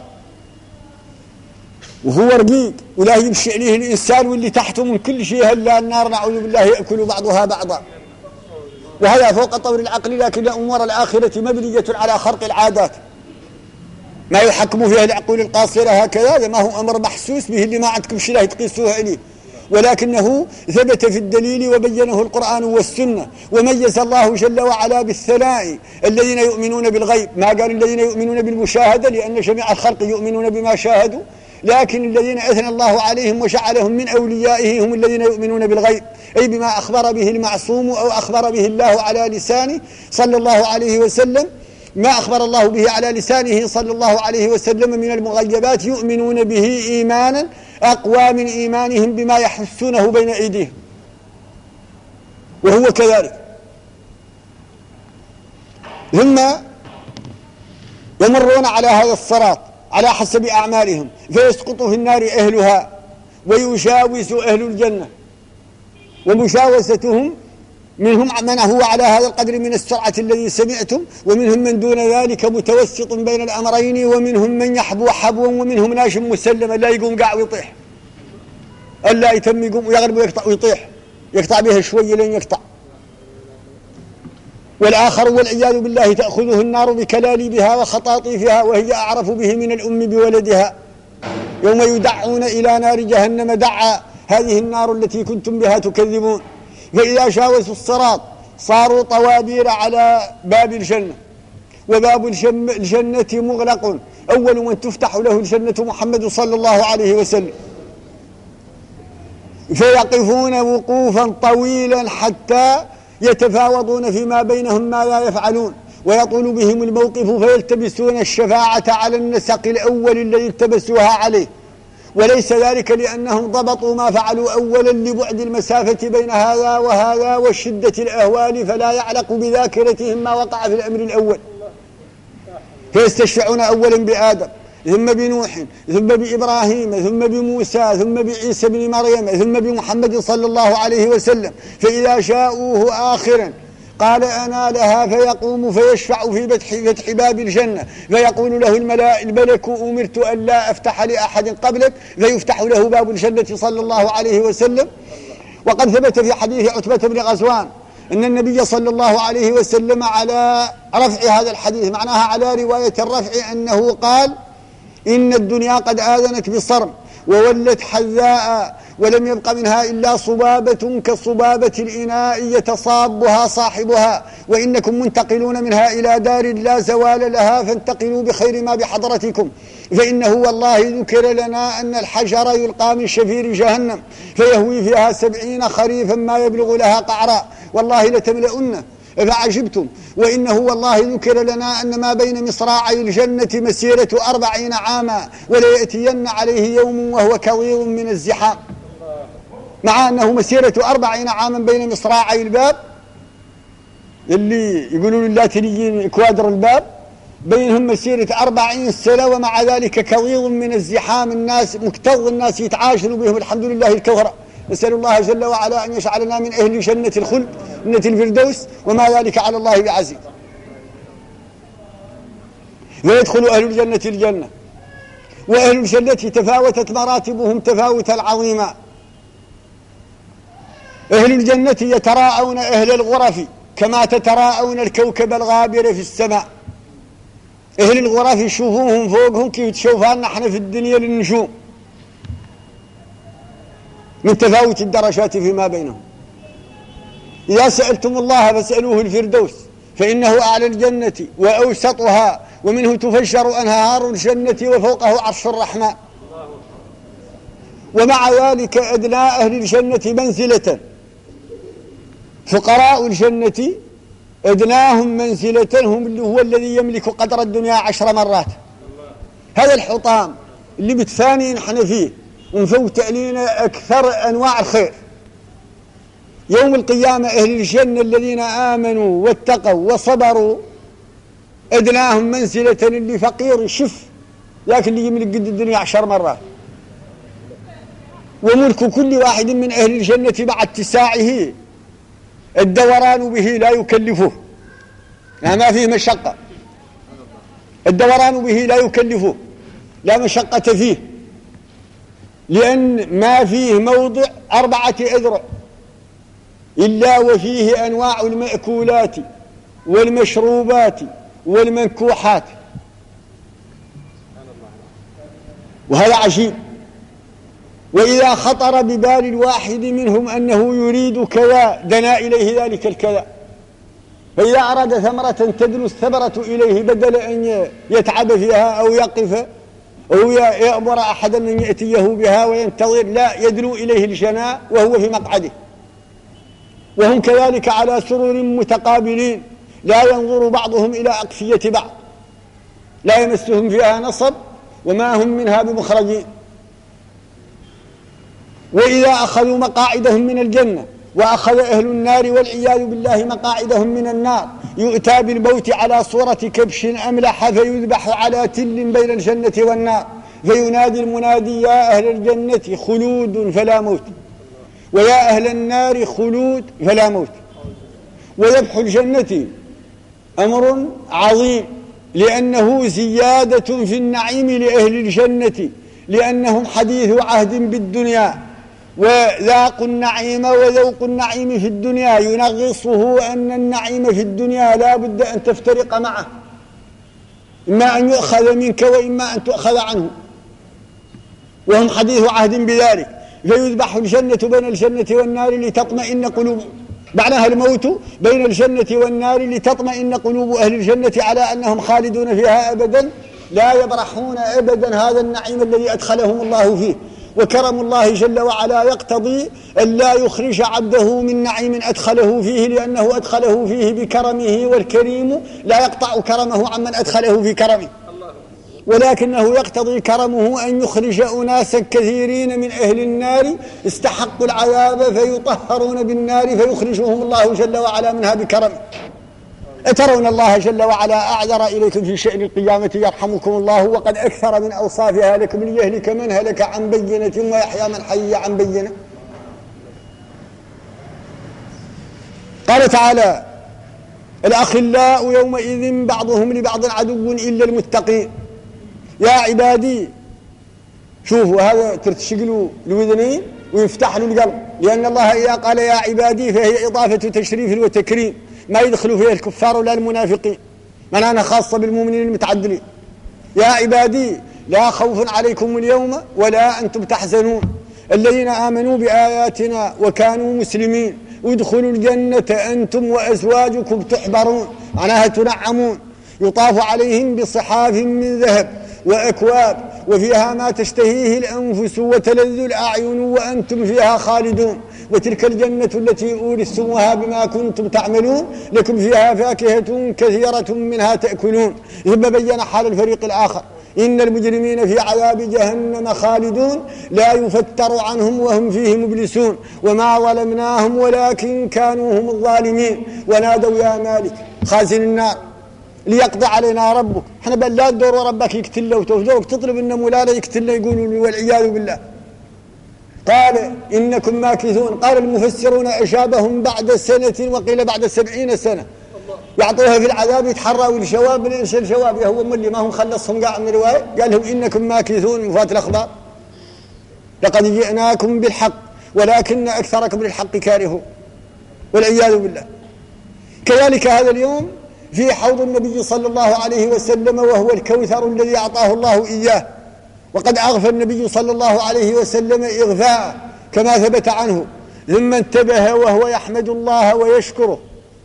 وهو رقيق ولا يمشي عليه الإنسان، واللي تحته من كل شيء هلا النار نعوذ بالله يأكل بعضها بعضا، وهذا فوق طور العقل. لكن أمور الآخرة مبنية على خرق العادات، ما يحكم فيها العقول القاصرة هكذا، ما هو أمر محسوس به اللي ما عندكم شيء تقيسوه عليه، ولكنه ثبت في الدليل وبينه القرآن والسنة. وميز الله جل وعلا بالثناء الذين يؤمنون بالغيب، ما قال الذين يؤمنون بالمشاهدة لأن جميع الخلق يؤمنون بما شاهدوا، لكن الذين أثنى الله عليهم وجعلهم من أوليائه هم الذين يؤمنون بالغيب، أي بما أخبر به المعصوم أو أخبر به الله على لسانه صلى الله عليه وسلم. ما أخبر الله به على لسانه صلى الله عليه وسلم من المغيبات يؤمنون به إيمانا أقوى من إيمانهم بما يحسونه بين أيديهم، وهو كذلك. ثم يمرون على هذا الصراط على حسب أعمالهم، فيسقط في النار أهلها ويجاوز أهل الجنة، ومجاوزتهم منهم من هو على هذا القدر من السرعة الذي سمعتم، ومنهم من دون ذلك متوسط بين الأمرين، ومنهم من يحبو حبوا، ومنهم ناش مسلما لا يقوم قاع ويطيح، ألا يتم يقوم ويغرب ويقطع ويطيح، يقطع بها شوي لين يقطع. والآخر والعياذ بالله تأخذه النار بكلاليبها وخطاطيفها، وهي أعرف به من الأم بولدها. يوم يدعون إلى نار جهنم دعا، هذه النار التي كنتم بها تكذبون. فإذا جاوزوا الصراط صاروا طوابير على باب الجنة، وباب الجنة مغلق، أول من تفتح له الجنة محمد صلى الله عليه وسلم. فيقفون وقوفا طويلا حتى يتفاوضون فيما بينهم ما لا يفعلون، ويطول بهم الموقف فيلتبسون الشفاعة على النسق الأول الذي التبسوها عليه، وليس ذلك لأنهم ضبطوا ما فعلوا أولا لبعد المسافة بين هذا وهذا وشدة الأهوال، فلا يعلق بذاكرتهم ما وقع في الأمر الأول. فيستشفعون أولا بآدم، ثم بنوح، ثم بإبراهيم، ثم بموسى، ثم بعيسى بن مريم، ثم بمحمد صلى الله عليه وسلم. فإذا شاءوه آخرا قال أنا لها، فيقوم فيشفع في فتح, فتح باب الجنة، فيقول له الملك أمرت أن لا أفتح لأحد قبلك، فيفتح له باب الجنة صلى الله عليه وسلم. وقد ثبت في حديث عتبة بن غزوان أن النبي صلى الله عليه وسلم على رفع هذا الحديث، معناها على رواية الرفع، أنه قال إن الدنيا قد آذنت بصرم وولت حذاء، ولم يبق منها إلا صبابة كصبابة الإناء يتصابها صاحبها، وإنكم منتقلون منها إلى دار لا زوال لها، فانتقلوا بخير ما بحضرتكم. فإنه والله ذكر لنا أن الحجر يلقى من شفير جهنم فيهوي فيها سبعين خريفا ما يبلغ لها قعرا، والله لتملؤن فعجبتم. وإنه والله ذكر لنا أن ما بين مصراعي الجنة مسيرة أربعين عاما، وليأتين عليه يوم وهو كظيظ من الزحام، مع أنه مسيرة أربعين عاما بين مصراعي الباب اللي يقولون اللاتينيين كوادر الباب، بينهم مسيرة أربعين سنة، ومع ذلك كضيض من الزحام، الناس مكتظ الناس يتعاشروا بهم الحمد لله الكوثر. نسأل الله جل وعلا أن يجعلنا من أهل جنة الخلد، جنة الفردوس، وما ذلك على الله بعزيز. ويدخل أهل الجنة الجنة، وأهل الجنة تفاوتت مراتبهم تفاوتا عظيما. أهل الجنة يتراءون أهل الغرف كما تتراءون الكوكب الغابر في السماء. أهل الغرف يشوفوهم فوقهم كيف تشوفان نحن في الدنيا للنجوم، من تفاوت الدرجات فيما بينهم. إذا سألتم الله فاسألوه الفردوس، فإنه أعلى الجنة وأوسطها، ومنه تفجر أنهار الجنة وفوقه عرش الرحمن. ومع ذلك أدنى أهل الجنة منزلة، فقراء الجنة أدناهم منزلة هم اللي هو الذي يملك قدر الدنيا عشر مرات. هذا الحطام اللي بتفاني نحن فيه ونفوت علينا أكثر أنواع الخير. يوم القيامة أهل الجنة الذين آمنوا واتقوا وصبروا أدناهم منزلة اللي فقير شف، لكن اللي يملك قد الدنيا عشر مرات. وملك كل واحد من أهل الجنة مع اتساعه الدوران به لا يكلفه، يعني ما فيه مشقة. الدوران به لا يكلفه، لا مشقة فيه، لأن ما فيه موضع أربعة أذرع إلا وفيه أنواع المأكولات والمشروبات والمنكوحات، وهذا عجيب. وإذا خطر ببال الواحد منهم أنه يريد كذا دنا إليه ذلك الكذا، فإذا أراد ثمرة تدنو الثمرة إليه بدل أن يتعب فيها أو يقف أو يأمر أحدا أن يأتيه بها وينتظر، لا، يدنو إليه الجناء وهو في مقعده. وهم كذلك على سرر متقابلين، لا ينظر بعضهم إلى أقفية بعض، لا يمسهم فيها نصب وما هم منها بمخرجين. وإذا أخذوا مقاعدهم من الجنة وأخذ أهل النار والعياذ بالله مقاعدهم من النار، يؤتى بالموت على صورة كبش أملح فيذبح على تل بين الجنة والنار، فينادي المنادي يا أهل الجنة خلود فلا موت، ويا أهل النار خلود فلا موت. وذبح الجنة أمر عظيم، لأنه زيادة في النعيم لأهل الجنة، لأنهم حديث عهد بالدنيا وذاقوا النعيم وذوق النعيم في الدنيا، ينغصه أن النعيم في الدنيا لا بد أن تفترق معه، إما أن يؤخذ منك وإما أن تؤخذ عنه، وهم حديث عهد بذلك. فيذبح الجنة بين الجنة والنار لتطمئن قلوب، معناها الموت بين الجنة والنار لتطمئن قلوب أهل الجنة على أنهم خالدون فيها أبدا، لا يبرحون أبدا هذا النعيم الذي أدخلهم الله فيه. وكرم الله جل وعلا يقتضي أن لا يخرج عبده من نعيم أدخله فيه، لأنه أدخله فيه بكرمه، والكريم لا يقطع كرمه عمن أدخله في كرمه، ولكنه يقتضي كرمه أن يخرج أناسا كثيرين من أهل النار استحقوا العذاب فيطهرون بالنار فيخرجهم الله جل وعلا منها بكرمه. أترون الله جل وعلا أعذر إليكم في شأن القيامة يرحمكم الله، وقد أكثر من أوصافها لكم ليهلك من هلك عن بينة ويحيى من حي عن بينة. قال تعالى الأخلاء يومئذ بعضهم لبعض عدو إلا المتقين. يا عبادي، شوفوا هذا ترتشق له الوذنين ويفتح له القلب، لأن الله إذا قال يا عبادي فهي إضافة تشريف وتكريم، ما يدخل فيها الكفار ولا المنافقين، من أنا خاصة بالمؤمنين المتعدلين. يا عبادي لا خوف عليكم اليوم ولا أنتم تحزنون الذين آمنوا بآياتنا وكانوا مسلمين ادخلوا الجنة أنتم وأزواجكم تحبرون، معناها تنعمون، يطاف عليهم بصحاف من ذهب وأكواب وفيها ما تشتهيه الأنفس وتلذ الأعين وأنتم فيها خالدون. وتلك الجنة التي أورثتموها بما كنتم تعملون، لكم فيها فاكهة كثيرة منها تأكلون. ثم بين حال الفريق الآخر إن المجرمين في عذاب جهنم خالدون لا يفتر عنهم وهم فيه مبلسون، وما ظلمناهم ولكن كانوا هم الظالمين. ونادوا يا مالك خازن النار ليقضي علينا ربك. احنا بل لا تدور وربك يقتلنا وتوفدوك تطلب إن مولانا يقتلنا يقولوا والعياذ بالله. قال إنكم ماكثون. قال المفسرون أشابهم بعد سنة وقيل بعد سبعين سنة يعطوها في العذاب يتحروا الشواب من إنس الشواب هو اللي ما هم خلصهم قاع من الرواية. قال لهم إنكم ماكثون مفات الأخبار لقد جئناكم بالحق ولكن أكثركم للحق كارهون والعياذ بالله. كذلك هذا اليوم في حوض النبي صلى الله عليه وسلم وهو الكوثر الذي أعطاه الله إياه، وقد أغفى النبي صلى الله عليه وسلم إغفاء كما ثبت عنه، ثم انتبه وهو يحمد الله ويشكره،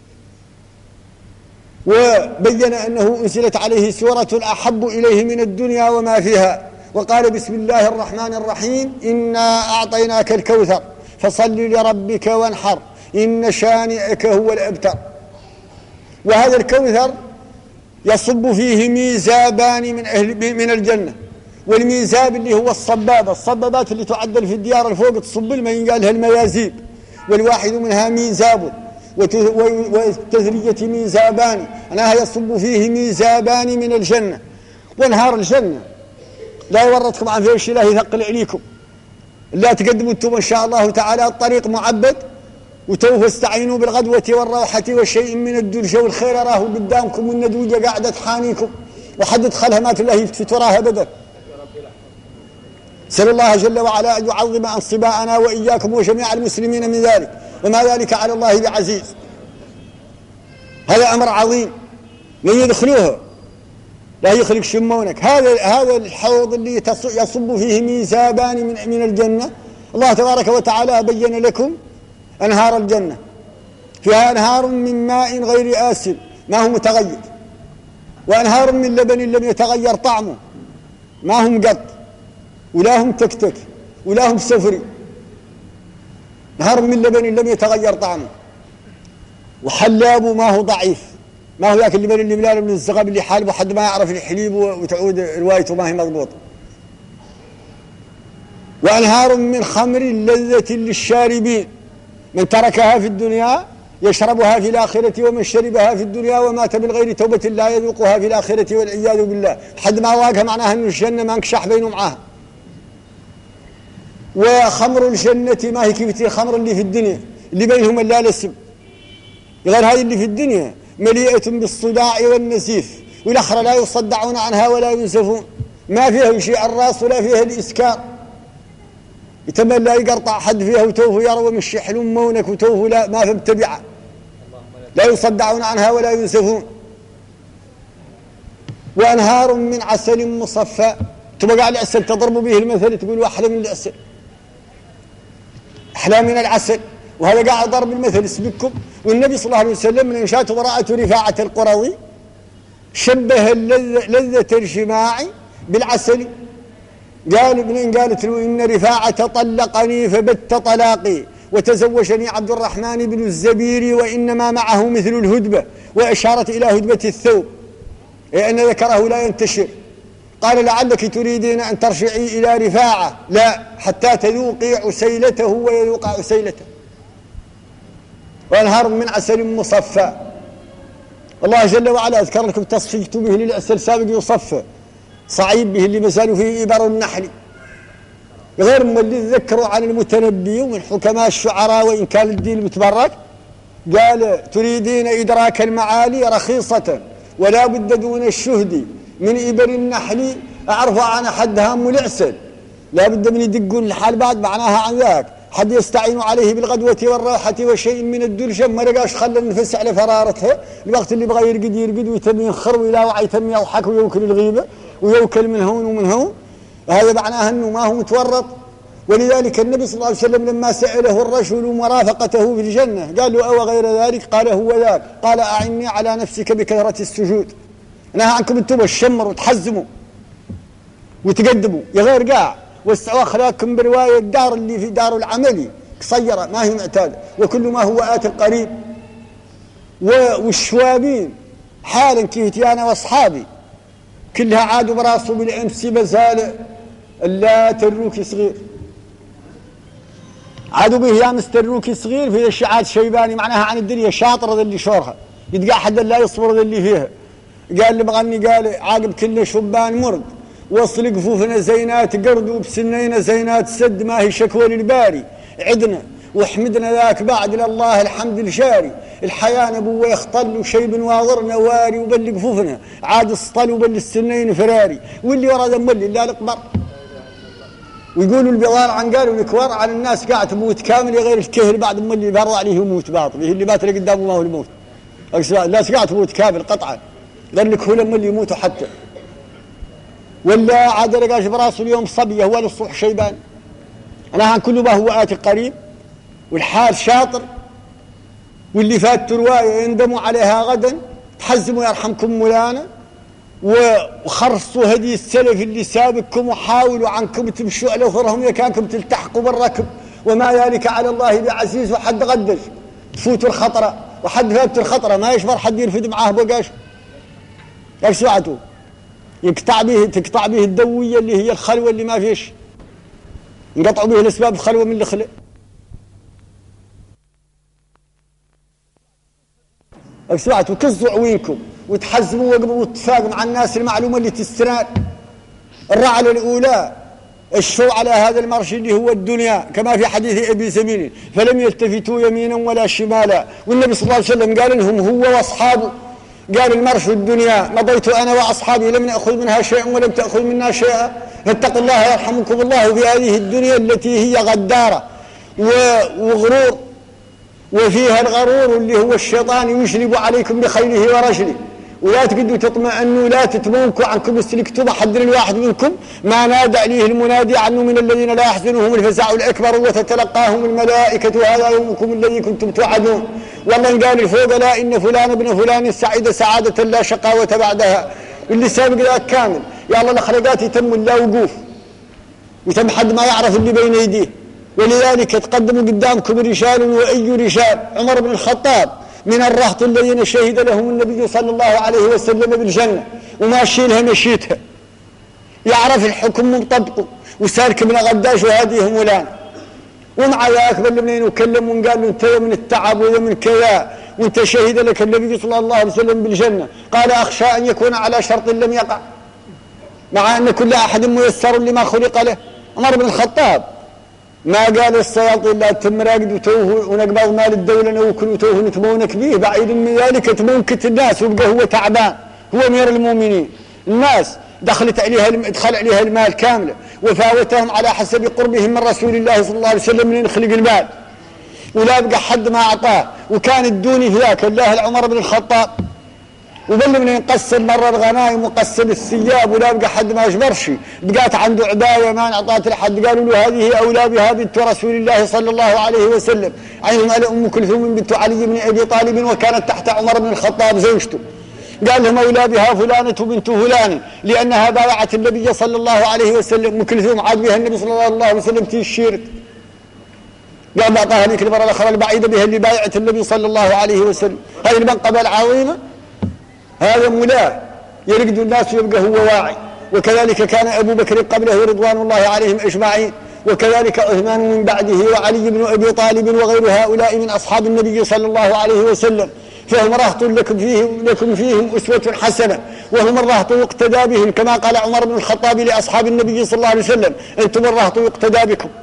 وبين أنه أنزلت عليه سورة أحب إليه من الدنيا وما فيها، وقال بسم الله الرحمن الرحيم إنا أعطيناك الكوثر فصل لربك وانحر إن شانئك هو الأبتر. وهذا الكوثر يصب فيه ميزابان من, أهل من الجنة، والميزاب اللي هو الصبابة، الصبابات اللي تعدل في الديار الفوق تصب الماء ينقالها الميازيب، والواحد منها ميزاب والتثرية ميزابان، أنها يصب فيه ميزابان من الجنة. وانهار الجنة لا يورطكم عن فيش الله يثقل عليكم، لا تقدموا انتم إن شاء الله تعالى الطريق معبد، وتوفوا استعينوا بالغدوة والروحة وشيء من الدلجة والخير راه قدامكم والندوجة قاعدة تحانيكم، وحد دخلها ما الله يفتت وراها بدل. سأل الله جل وعلا أن يعظم أنصباءنا وإياكم وجميع المسلمين من ذلك، وما ذلك على الله بعزيز. هذا أمر عظيم من يدخلوه لا يخلق شمونك. هذا هذا الحوض اللي يصب فيه ميزابان من من الجنة، الله تبارك وتعالى بين لكم أنهار الجنة، فيها أنهار من ماء غير آسن ما هو متغير، وأنهار من لبن لم يتغير طعمه ما هم قط ولا هم تكتك ولا هم سفري، نهر من لبن لم يتغير طعمه، وحلابه ما هو ضعيف، ما هو ذاك اللبن اللي ملال من الزغب اللي حالبه حد ما يعرف الحليب وتعود روايته ما هي مضبوطة. وأنهار من خمر لذة للشاربين، من تركها في الدنيا يشربها في الآخرة، ومن شربها في الدنيا ومات من غير توبة لا يذوقها في الآخرة والعياذ بالله. حد ما واقها معناها أن الجنة ما انكشح بينه معاها. وخمر الجنة ما هي كيف الخمر اللي في الدنيا اللي بينهم لا لسم، غير هذه اللي في الدنيا مليئة بالصداع والنزيف، والأخرى لا يصدعون عنها ولا ينزفون، ما فيها شيء الراس ولا فيها الإسكار، يتمنى لا يقرطع حد فيها وتوفوا يروى من الشحلون مونك وتوفوا لا ما فهم تبعه، لا يصدعون عنها ولا ينزفون. وأنهار من عسل مصفى، تبقى العسل تضرب به المثل تقول أحلى من العسل، أحلى من العسل، وهذا قاعد ضرب المثل اسمكم. والنبي صلى الله عليه وسلم من إنشاء وراءته رفاعة القرظي شبه لذة الجماع بالعسل، قال ابن قالت له إن رفاعة طلقني فبت طلاقي وتزوجني عبد الرحمن بن الزبير وإنما معه مثل الهدبة، وأشارت إلى هدبة الثوب لأن ذكره لا ينتشر. قال لعلك تريدين أن ترجعي إلى رفاعة، لا حتى تذوقي عسيلته ويذوق عسيلته. وأنهار من عسل مصفى، الله جل وعلا أذكر لكم تصفيت به للعسل سابق يصفى، صعيب به اللي مسالوا فيه إبر النحل، غير ما اللي ذكروا عن المتنبي ومن حكماء الشعراء وإن كان الدين المتبرك. قال تريدين إدراك المعالي رخيصة ولا بد دون الشهد من إبر النحل أعرف عن حدها أم العسل، لا بد من يدقون الحال بعد معناها عن ذاك، حد يستعين عليه بالغدوة والراحة وشيء من الدلجة، ما رقاش خلى النفس على فرارتها، الوقت اللي بغى يرقد يرقد ويتم ينخر ولا وعي يتم يضحك ويوكل الغيبة ويوكل من هون ومن هون، هذا معناه أنه ما هو متورط. ولذلك النبي صلى الله عليه وسلم لما سأله الرجل مرافقته في الجنة قال له أو غير ذلك؟ قال هو ذاك. قال أعني على نفسك بكثرة السجود، نهى عنكم انتم الشمر وتحزموا وتقدموا يا غير قاع، واستوى أخلاقكم برواية الدار اللي في دار العملي قصيرة ما هي معتادة، وكل ما هو آت قريب. والشوابين حالا كيف أنا وأصحابي كلها عادوا براسه بالأمس بزال لا تروكي صغير، عادوا به يا مستروكي صغير في الشعاد شيباني معناها عن الدنيا شاطرة ذا اللي شورها يتقع حدا لا يصبر ذا اللي فيها، قال لي بغني، قال عاقب كل شبان مرد، وصل قفوفنا زينات قرد وبسنينا زينات سد، ما هي شكوى للباري عدنا وحمدنا ذاك بعد لله الحمد الشاري. الحياة نبوة يخطل وشيب واضرنا واري، وبل قفوفنا عاد السطل وبل السنين فراري، واللي ورا ذنبلي لا القبر. ويقولوا البضار عن قالوا الكوار على الناس قاعد تموت كامل غير الكهل بعد ما اللي برضى عليه يموت باطل، اللي بات اللي قدامه ما هو الموت. الناس قاعد تموت كامل قطعا غير الكهل لما اللي يموتوا حتى. ولا عاد لقاش براسه اليوم صبيه ولا الصبح شيبان. انا عن كل ما هو آتي قريب، والحال شاطر، واللي فات روايه يندموا عليها غدا. تحزموا يرحمكم مولانا، وخرصوا هدي السلف اللي سابقكم، وحاولوا عنكم تمشوا على اخرهم يكانكم تلتحقوا بالركب، وما ذلك على الله بعزيز. وحد غدش تفوتوا الخطره، وحد فات الخطره ما يشبر حد يرفد معاه بقاش. ايش سمعتوا؟ يقطع به تقطع به الدويه اللي هي الخلوه اللي ما فيش، انقطعوا به الاسباب الخلوه من اللي خلق. ايش سمعتوا؟ كزوا عوينكم وتحزموا وقبوا واتفاقوا مع الناس المعلومه اللي تستناد. الرعله الاولى الشو على هذا المرش اللي هو الدنيا، كما في حديث ابي سمين، فلم يلتفتوا يمينا ولا شمالا. والنبي صلى الله عليه وسلم قال لهم هو واصحابه، قال المرش الدنيا مضيت انا واصحابي لم ناخذ منها شيئا ولم تاخذ منا شيئا، فاتقوا الله يرحمكم الله في هذه الدنيا التي هي غداره وغرور، وفيها الغرور اللي هو الشيطان يشرب عليكم بخيله ورجله. ولا تقدروا تطمئنوا، لا تتمونكوا عنكم السلكتوا بحد الواحد منكم ما نادى عليه المنادي عنه من الذين لا يحزنهم الفزع الأكبر وتتلقاهم الملائكة هذا يومكم الذي كنتم توعدون. والله قال الفوق لا إن فلان ابن فلان سعيد سعادة لا شقاوة بعدها. اللي سابق ذاك كامل يا الله الخلقات يتم لا وقوف، وتم حد ما يعرف اللي بين يديه. ولذلك تقدموا قدامكم رجال، وأي رجال؟ عمر بن الخطاب من الرهط الذين شهد لهم النبي صلى الله عليه وسلم بالجنة، وماشي لها مشيتها، يعرف الحكم منطبقه، وسالك من غداش وهذه مولانا. ومع ذاك بل منين وكلم وقال له انت من التعب وذا من كذا، وانت شهد لك النبي صلى الله عليه وسلم بالجنة. قال أخشى أن يكون على شرط لم يقع، مع أن كل أحد ميسر لما خلق له. عمر بن الخطاب ما قال السياطين لا تم راقد وتوه ونقبض مال الدولة نوكل وتوه نتمونك به، بعيد من ذلك تمونكت الناس ويبقى هو تعبان، هو أمير المؤمنين. الناس دخلت عليها ادخل عليها المال كاملة، وفاوتهم على حسب قربهم من رسول الله صلى الله عليه وسلم من يخلق المال، ولا بقى حد ما أعطاه. وكان الدوني في ذاك الله العمر بن الخطاب، وبل من ينقسم مرة الغنائم وقسم الثياب، ولا بقى حد ما يجبرش، بقات عنده عباية ما انعطات لحد. قالوا له هذه أولى بها بنت رسول الله صلى الله عليه وسلم، عينهم على أم كلثوم بنت علي بن أبي طالب، وكانت تحت عمر بن الخطاب زوجته. قال لهم أولى بها فلانة بنت فلان، لأنها بايعت النبي صلى الله عليه وسلم. أم كلثوم عاد بها النبي صلى الله عليه وسلم تيشيرت، قال أعطاها لك المرة الأخرى البعيدة بها اللي بايعت النبي صلى الله عليه وسلم. هذه المنقبة العظيمة، هذا مولاه يرقد الناس ويبقى هو واعي. وكذلك كان أبو بكر قبله رضوان الله عليهم أجمعين، وكذلك عثمان من بعده، وعلي بن أبي طالب، وغير هؤلاء من أصحاب النبي صلى الله عليه وسلم. فهم رهط لكم فيهم, لكم فيهم أسوة حسنة، وهم الرهط يقتدى بهم، كما قال عمر بن الخطاب لأصحاب النبي صلى الله عليه وسلم أنتم الرهط يقتدى بكم.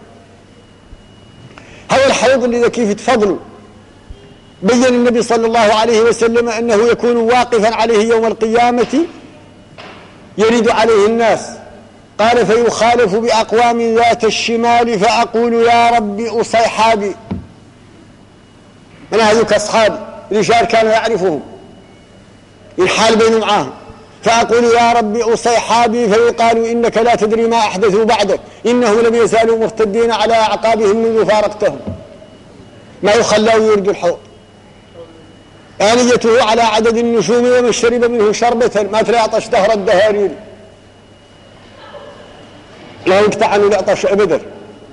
هذا الحوض اللي كيف تفضلوا بين النبي صلى الله عليه وسلم أنه يكون واقفا عليه يوم القيامة يرد عليه الناس. قال فيخالف بأقوام ذات الشمال فأقول يا ربي أصيحابي. من هذوك أصحابي رجال كانوا يعرفهم الحال بين معاهم. فأقول يا ربي أصيحابي، فيقال إنك لا تدري ما أحدثوا بعدك، إنه لم يزالوا مرتدين على أعقابهم منذ فارقتهم. ما يخلوا يرد الحوض، آنيته على عدد النشوم، ومن شرب منه شربة ما تلاطش دهر الدهارير، لا يقطع عنه العطش أبدا.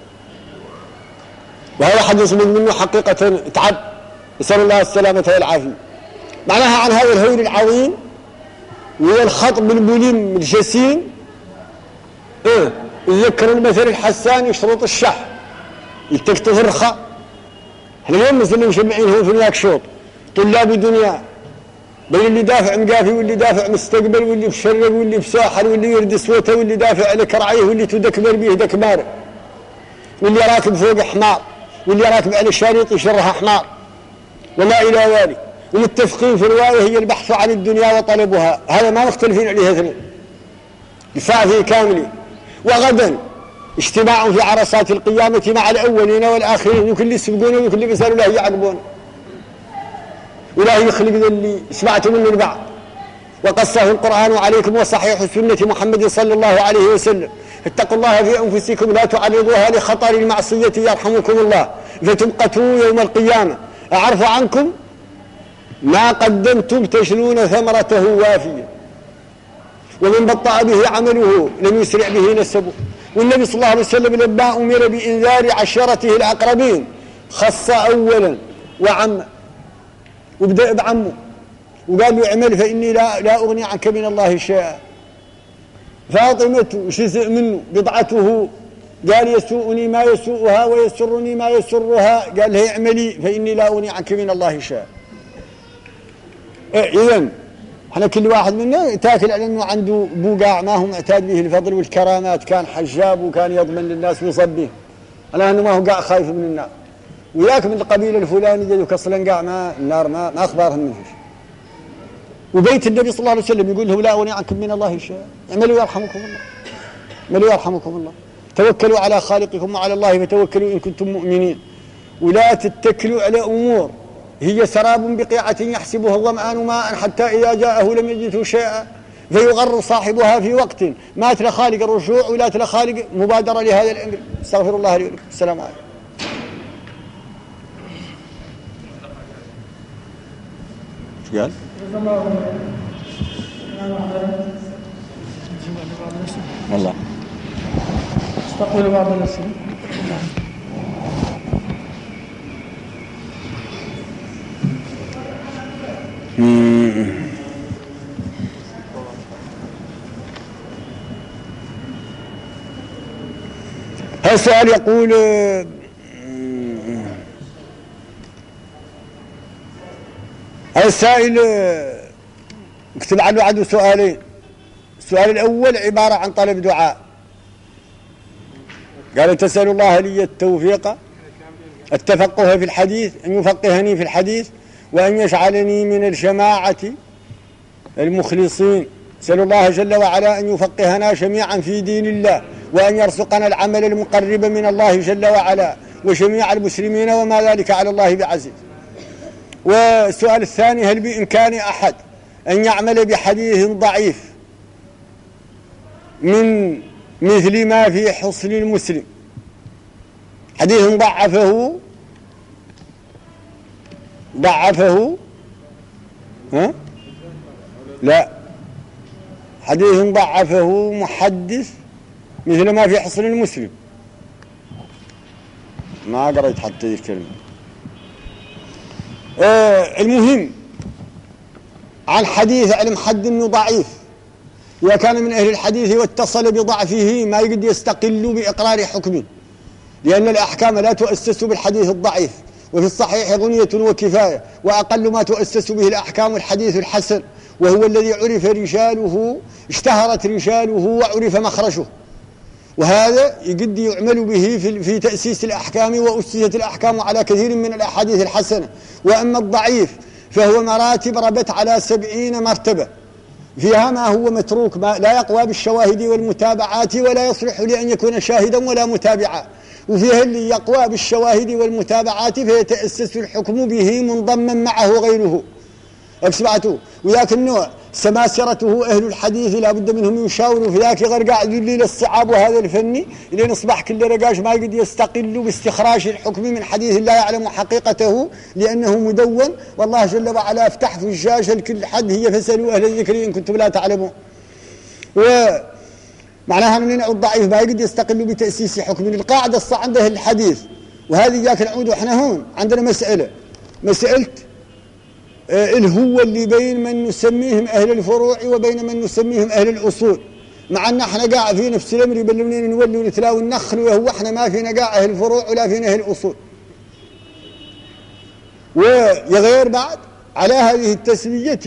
وهذا حدث من منه حقيقة تعب، نسأل الله السلامة والعافية. معناها عن هذا الهول العظيم وهو الخطب الملم الجسيم. إيه يذكر المثل الحسان يشرط الشح يتكتف الرخاء. احنا اليوم مثل مجمعين هو في ذاك شوط طلاب دنيا بين اللي دافع مقافي واللي دافع مستقبل واللي بشرق واللي بساحر واللي يرد صوته واللي دافع على كرعيه واللي تدكبر به دكمار واللي راكب فوق حمار واللي راكب على شريط يشرها حمار وما إلى ذلك. ومتفقين في رواية هي البحث عن الدنيا وطلبها، هذا ما مختلفين عليه اثنين، دفاع فيه كامل. وغدا اجتماع في عرصات القيامة مع الأولين والآخرين، وكل يسبقون وكل يسألوا الله يعقبون، ولا يخلق اللي سمعتم من البعض وقصه القرآن عليكم وصحيح سنة محمد صلى الله عليه وسلم. اتقوا الله في أنفسكم لا تعرضوها لخطر المعصية يرحمكم الله فتبقتوا يوم القيامة أعرف عنكم ما قدمتم تشنون ثمرته وافية، ومن بطأ به عمله لم يسرع به نسبه. والنبي صلى الله عليه وسلم لما أمر بإنذار عشيرته الأقربين خص أولا وعم وبدأ بعمه وقال له اعمل فإني لا, لا أغني عنك من الله شيئا. فاطمة شزء منه بضعته قال يسوءني ما يسوءها ويسرني ما يسرها، قال لها اعملي فإني لا أغني عنك من الله شيئا. إذن احنا كل واحد منا تاكل على انه عنده بوقاع ما هو معتاد به الفضل والكرامات، كان حجاب وكان يضمن للناس ويصبيه، على انه ما هو قاع خايف من النار. وياك من القبيله الفلانيه ذوك اصلا قاع ما النار ما, ما اخبارهم منه. وبيت النبي صلى الله عليه وسلم يقول له لا اغني عنكم من الله شيئا، اعملوا يرحمكم الله، اعملوا يرحمكم الله، توكلوا على خالقكم وعلى الله فتوكلوا ان كنتم مؤمنين، ولا تتكلوا على امور هي سراب بقيعة يحسبها الظمآن ماء حتى إذا جاءه لم يجده شيئا فيغر صاحبها في وقت ما تلا خالق الرجوع ولا تلا خالق مبادرة لهذا الأمر. استغفر الله لي ولكم. السلام عليكم. ايش قال؟ والله استقبلوا بعض الأسئلة. هذا السؤال يقول هذا السائل اكتب عنه عنده سؤالين. السؤال الأول عبارة عن طلب دعاء، قال تسأل الله لي التوفيق التفقه في الحديث، أن يفقهني في الحديث وأن يجعلني من الجماعة المخلصين. سأل الله جل وعلا أن يفقهنا جميعا في دين الله وأن يرزقنا العمل المقرب من الله جل وعلا وجميع المسلمين وما ذلك على الله بعزيز. والسؤال الثاني هل بإمكان أحد أن يعمل بحديث ضعيف من مثل ما في حصن المسلم، حديث ضعفه ضعفه ها؟ لا حديث ضعفه محدث مثل ما في حصن المسلم، ما قرأت حتى الكلمة. آه المهم عن حديث علم حد انه ضعيف، إذا كان من أهل الحديث واتصل بضعفه ما يقد يستقل بإقرار حكمه، لأن الأحكام لا تؤسس بالحديث الضعيف، وفي الصحيح غنية وكفاية، وأقل ما تؤسس به الأحكام الحديث الحسن، وهو الذي عرف رجاله اشتهرت رجاله وعرف مخرجه، وهذا يقد يعمل به في, في تأسيس الأحكام وأسست الأحكام على كثير من الأحاديث الحسنة. وأما الضعيف فهو مراتب ربت على سبعين مرتبة، فيها ما هو متروك ما لا يقوى بالشواهد والمتابعات ولا يصلح لأن يكون شاهدا ولا متابعا، وفيها اللي يقوى بالشواهد والمتابعات فيتأسس الحكم به منضما معه غيره. أبسمعته وذاك النوع سماسرته أهل الحديث لا بد منهم يشاوروا في ذاك غير قاعد يلي للصعاب وهذا الفني لين أصبح كل رقاش ما يقد يستقل باستخراج الحكم من حديث لا يعلم حقيقته لأنه مدون، والله جل وعلا افتح فجاج لكل حد هي فسألوا أهل الذكر إن كنتم لا تعلمون. ومعناها من الضعيف ما يقد يستقل بتأسيس حكم. القاعدة الصح عند أهل الحديث وهذه ذاك العود وإحنا هون عندنا مسألة مسألة الهو اللي بين من نسميهم أهل الفروع وبين من نسميهم أهل الأصول، مع أن احنا قاع في نفس الأمر يبلونين نولي ونتلاوي النخل، وهو احنا ما فينا قاع أهل الفروع ولا فينا أهل الأصول. ويغير بعد على هذه التسمية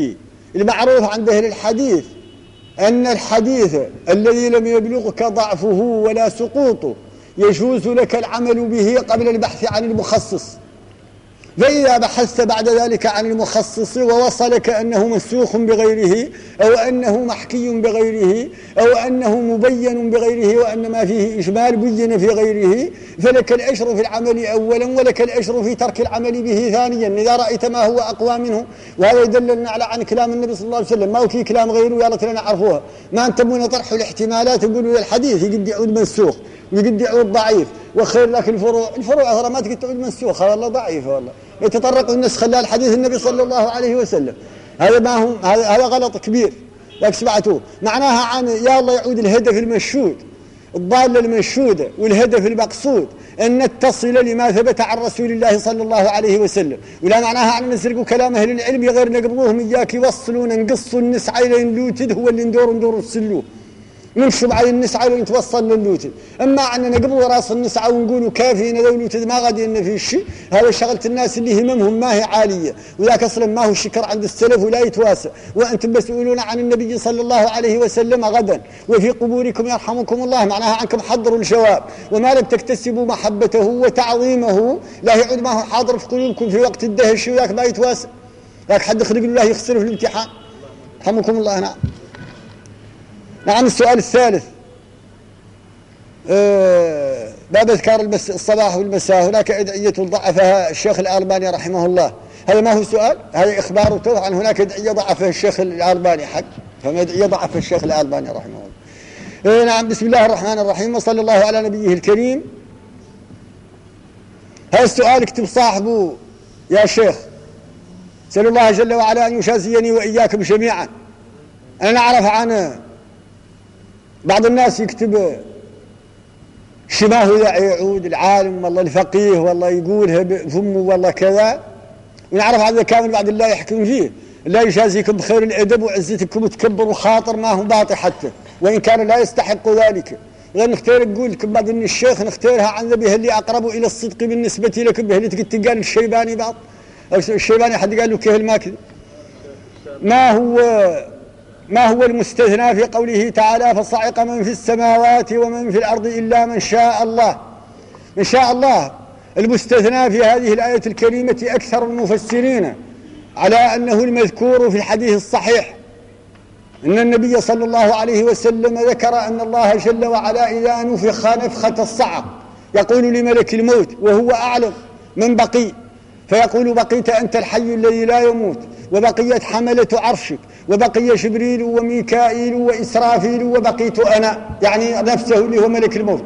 المعروف عند أهل الحديث أن الحديث الذي لم يبلغك ضعفه ولا سقوطه يجوز لك العمل به قبل البحث عن المخصص، فإذا بحثت بعد ذلك عن المخصص ووصلك أنه منسوخ بغيره أو أنه محكي بغيره أو أنه مبين بغيره وأن ما فيه إجمال بين في غيره، فلك الأجر في العمل أولا ولك الأجر في ترك العمل به ثانيا إذا رأيت ما هو أقوى منه. وهذا يدللنا على عن كلام النبي صلى الله عليه وسلم، ما هو في كلام غيره يلا ترى نعرفوها، ما أنتمون طرحوا الاحتمالات يقولوا الحديث يقد يعود منسوخ ويقد يعود ضعيف وخير لك الفروع. الفروع أخرى ما تقد تعود منسوخة والله ضعيفة والله يتطرق الناس خلال حديث النبي صلى الله عليه وسلم. هذا ما هو هذا, هذا غلط كبير لك سمعتوه. معناها عن يا الله يعود الهدف المشهود الضالة المنشودة والهدف المقصود أن نتصل لما ثبت عن رسول الله صلى الله عليه وسلم، ولا معناها عن نسرقوا كلام أهل العلم غير نقبضوهم إياك يوصلون نقصوا النسعى لين لوتد هو اللي ندور ندور السلوه ننشب على النسعى ونتوصل للوتد. أما عنا نقبض راس النسعى ونقولوا كافينا ذو لوتد ما غادي إن في الشيء، هذا شغلة الناس اللي هممهم ما هي عالية، وذاك أصلا ما هو الشكر عند السلف ولا يتواسى، وأنتم مسؤولون عن النبي صلى الله عليه وسلم غدا وفي قبوركم يرحمكم الله، معناها عنكم حضروا الجواب، وما لم تكتسبوا محبته وتعظيمه لا يعود ما هو حاضر في قلوبكم في وقت الدهش وذاك ما يتواسى، ذاك حد خلق الله يخسر في الامتحان. يرحمكم الله. نعم. نعم. السؤال الثالث أه باب اذكار الصباح والمساء، هناك ادعية ضعفها الشيخ الألباني رحمه الله. هذا ما هو سؤال، هذا إخبار عن هناك ادعية ضعفها الشيخ الألباني حق، فما ادعية ضعفها الشيخ الألباني رحمه الله. أه نعم. بسم الله الرحمن الرحيم وصلى الله على نبيه الكريم. هذا السؤال اكتب صاحبه يا شيخ، سأل الله جل وعلا أن يجازيني وإياكم جميعا. أنا نعرف عن بعض الناس يكتب شباه يعود العالم والله الفقيه والله يقولها بفمه والله كذا، ونعرف هذا كامل بعد الله يحكم فيه. الله يجازيكم بخير الأدب وعزتكم وتكبر وخاطر ما هو باطل حتى وإن كان لا يستحق ذلك. غير نختار نقول لكم بعد أن الشيخ نختارها عن به اللي أقرب إلى الصدق بالنسبة لكم به اللي تقول قال الشيباني بعض أو الشيباني حد قال له كهل ما كذا. ما هو ما هو المستثنى في قوله تعالى فصعق من في السماوات ومن في الأرض إلا من شاء الله؟ من شاء الله المستثنى في هذه الآية الكريمة أكثر المفسرين على أنه المذكور في الحديث الصحيح أن النبي صلى الله عليه وسلم ذكر أن الله جل وعلا إذا نفخ نفخة الصعق يقول لملك الموت وهو أعلم من بقي، فيقول بقيت أنت الحي الذي لا يموت وبقيت حملة عرشك وبقي جبريل وميكائيل وإسرافيل وبقيت أنا، يعني نفسه اللي هو ملك الموت.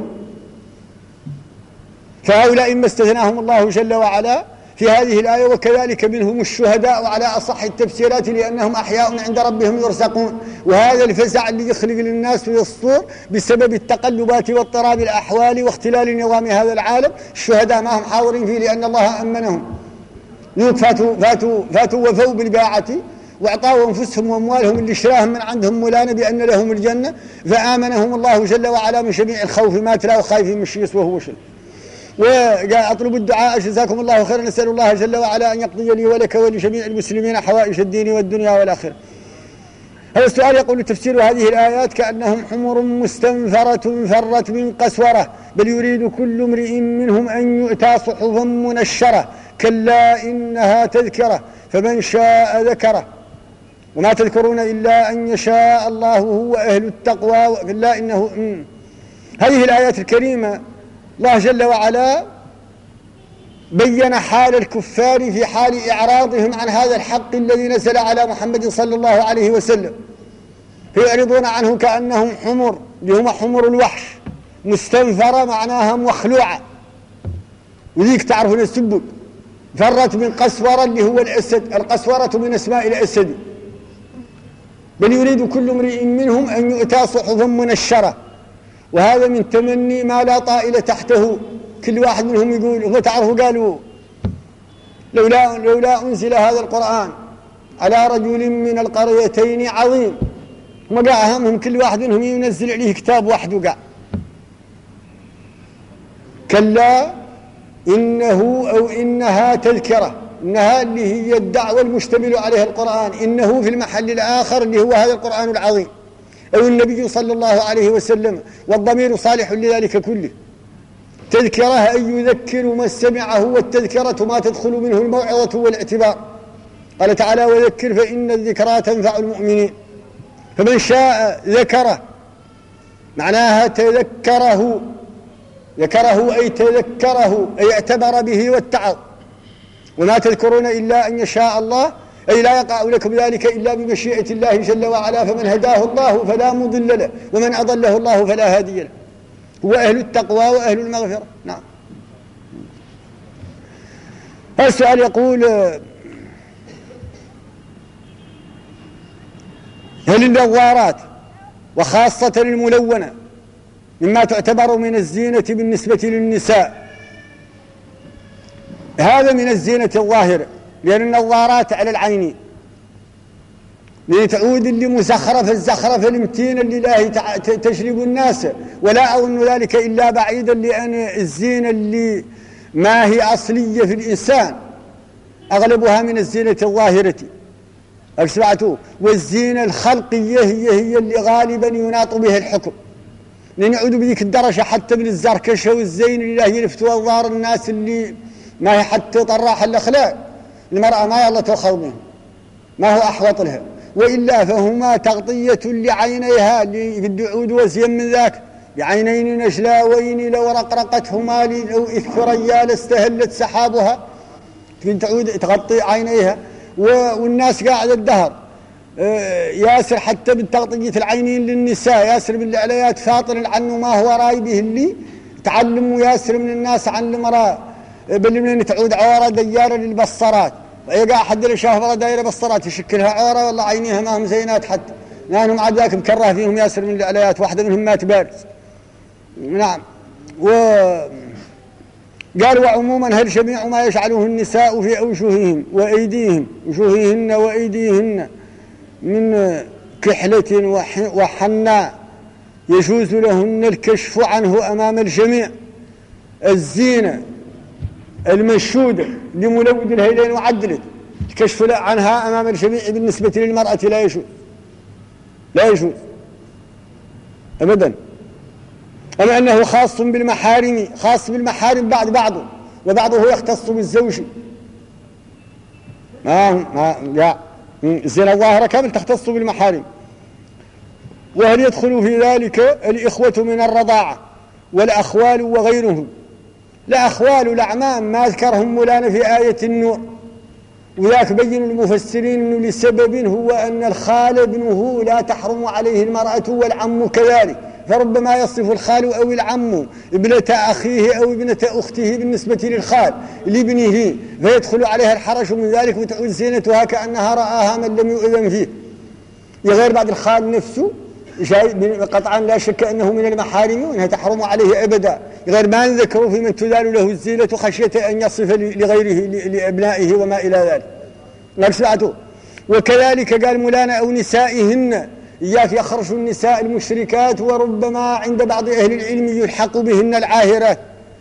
فهؤلاء إما استثناهم الله جل وعلا في هذه الآية، وكذلك منهم الشهداء على أصح التفسيرات لأنهم أحياء عند ربهم يرزقون. وهذا الفزع اللي يخلق للناس ويصور بسبب التقلبات واضطراب الأحوال واختلال نظام هذا العالم، الشهداء ما هم حاضرين فيه لأن الله أمنهم. فاتوا, فاتوا, فاتوا وفوا بالباعة واعطاوا أنفسهم وأموالهم اللي اشتراهم من عندهم مولانا بأن لهم الجنة، فآمنهم الله جل وعلا من جميع الخوف ما تلاقوا خايفين من الشيء وهو شيء. وأطلب الدعاء جزاكم الله خيرا، نسأل الله جل وعلا أن يقضي لي ولك ولجميع المسلمين حوائج الدين والدنيا والآخرة. هذا السؤال يقول تفسير هذه الآيات كأنهم حمر مستنفرة فرت من قسورة بل يريد كل امرئ منهم أن يؤتى صحفا منشرة كلا إنها تذكرة فمن شاء ذكره وما تذكرون إلا أن يشاء الله هو أهل التقوى كلا إنه م. هذه الآيات الكريمة الله جل وعلا بين حال الكفار في حال إعراضهم عن هذا الحق الذي نزل على محمد صلى الله عليه وسلم، فيعرضون عنه كأنهم حمر اللي هم حمر الوحش، مستنفرة معناها مخلوعة، وذيك تعرفون السبب. فرت من قسورة اللي هو الأسد، القسورة من أسماء الأسد. بل يريد كل امرئ منهم أن يؤتى صحفا منشرة، وهذا من تمني ما لا طائل تحته. كل واحد منهم يقول هو تعرفوا قالوا لولا, لولا أنزل هذا القرآن على رجل من القريتين عظيم. هم قاع أهمهم كل واحد منهم ينزل عليه كتاب وحده قاع. كلا إنه أو إنها تذكرة إنها اللي هي الدعوة المشتمل عليها القرآن، إنه في المحل الآخر اللي هو هذا القرآن العظيم أو النبي صلى الله عليه وسلم، والضمير صالح لذلك كله. تذكره أي يذكر من سمعه، والتذكرة ما تدخل منه الموعظة والاعتبار. قال تعالى: وذكر فإن الذكرى تنفع المؤمنين. فمن شاء ذكره، معناها تذكره، ذكره أي تذكره أي اعتبر به واتعظ. وما تذكرون إلا أن يشاء الله، أي لا يقع لكم ذلك إلا بمشيئة الله جل وعلا. فمن هداه الله فلا مضل له، ومن أضله الله فلا هادي له. هو أهل التقوى وأهل المغفرة. نعم. السؤال يقول: هل النظارات وخاصة الملونة مما تعتبر من الزينة بالنسبة للنساء؟ هذا من الزينة الظاهرة، لأن النظارات على العين لتعود اللي مسخرة الزخرفة المتينة اللي لا تشرب الناس، ولا أظن ذلك إلا بعيدا، لأن الزينة اللي ما هي أصلية في الإنسان أغلبها من الزينة الظاهرة. أسمعتوا؟ والزينة الخلقية هي هي اللي غالبا يناط بها الحكم، لأن يعود بذيك الدرجة حتى من الزركشة والزين اللي لا يلفتوا أنظار الناس اللي ما هي حتى طراح الأخلاق. المرأة ما يلا تأخذ منه، ما هو أحوط لها، وإلا فهما تغطية لعينيها اللي يعود وزين من ذاك، بعينين نجلاوين لو رقرقتهما لو إذ ثريا لاستهلت سحابها، تعود تغطي عينيها. والناس قاعد الدهر ياسر حتى بالتغطية العينين للنساء، ياسر بالعليات فاطن عنه ما هو رايبه اللي تعلموا ياسر من الناس عن المرأة، بل من تعود عورة ديارة للبصرات. يقع حد اللي شاف مرأة دايرة بصرات يشكلها عورة، والله عينيها ما هم زينات حتى، لأنهم عاد ذاك مكره فيهم ياسر من العليات، واحدة منهم ما تبارز. نعم. و قال: وعموما هل جميع ما يجعله النساء في أوجههم وأيديهم وجوههن وأيديهن من كحلة وحناء يجوز لهن الكشف عنه أمام الجميع. الزينة المنشودة لملود الهيلين وعدلت الكشف عنها أمام الجميع بالنسبة للمرأة لا يجوز، لا يجوز أبدا. أما أنه خاص بالمحارم، خاص بالمحارم بعد بعضه، وبعضه يختص بالزوج. ما ما لا الزينة الظاهرة كامل تختص بالمحارم. وهل يدخل في ذلك الإخوة من الرضاعة والأخوال وغيرهم؟ لا، أخوال الأعمام ما ذكرهم مولانا في آية النور، وذاك بين المفسرين أنه لسبب هو أن الخال ابنه لا تحرم عليه المرأة والعم كذلك، فربما يصف الخال أو العم ابنة أخيه أو ابنة أخته بالنسبة للخال لابنه، فيدخل عليها الحرج من ذلك، وتعود زينتها كأنها رآها من لم يؤذن فيه. غير بعد الخال نفسه قطعا لا شك أنه من المحارم وأنها تحرم عليه أبدا، غير ما نذكره في من تزال له الزينة خشية أن يصف لغيره لأبنائه وما إلى ذلك. نفسعته. وكذلك قال مولانا: أو نسائهن، إياك يخرج النساء المشركات، وربما عند بعض أهل العلم يلحق بهن العاهرات.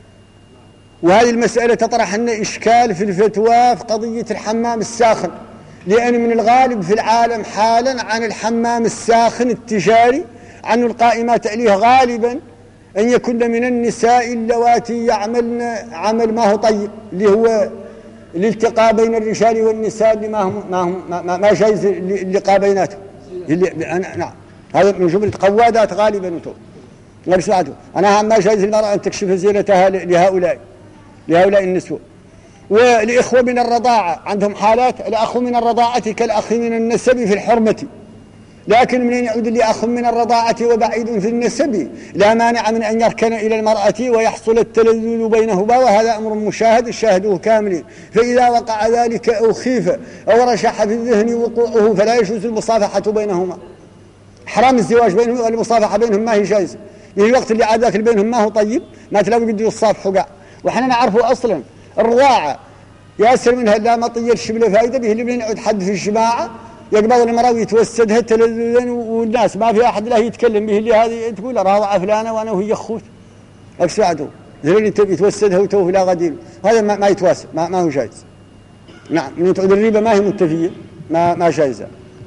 وهذه المسألة تطرح لنا إشكال في الفتوى في قضية الحمام الساخن، لأن من الغالب في العالم حالا عن الحمام الساخن التجاري عن القائمات عليه غالبا أن يكون من النساء اللواتي يعملن عمل ما هو طيب، اللي هو الالتقاء بين الرجال والنساء اللي ما هم ما هم ما, ما جايز اللقاء بيناتهم. نعم، هذا من جملة قوادات غالبا. وتو أنا ما جايز المرأة أن تكشف زينتها لهؤلاء لهؤلاء النسوة. والإخوة من الرضاعة عندهم حالات، الأخ من الرضاعة كالأخ من النسب في الحرمة، لكن من يعود لأخ من الرضاعة وبعيد في النسب لا مانع من أن يركن إلى المرأة ويحصل التلذذ بينهما، وهذا أمر مشاهد شاهده كامل. فإذا وقع ذلك أو خيف أو رشح في الذهن وقوعه فلا يجوز المصافحة بينهما. حرام الزواج بينهم والمصافحة بينهم ما هي جائزة، في الوقت اللي عاد ذاك بينهم ما هو طيب ما تلاقوا يقدروا يصافحوا قاع. وحنا نعرفوا أصلا الرضاعة ياسر منها لا مطير الشبل فائدة به، اللي بنعود حد في الجماعة يقبض المرأة ويتوسدها تلذذا، والناس ما في أحد له يتكلم به، اللي هذه تقول راضعة فلانة وأنا وهي أخوت أكسعته، زي اللي يتوسدها وتوه لا غدير، هذا ما, ما يتواسد، ما, ما هو جائز. نعم، من تعود الريبة ما هي منتفية، ما ما جائزة.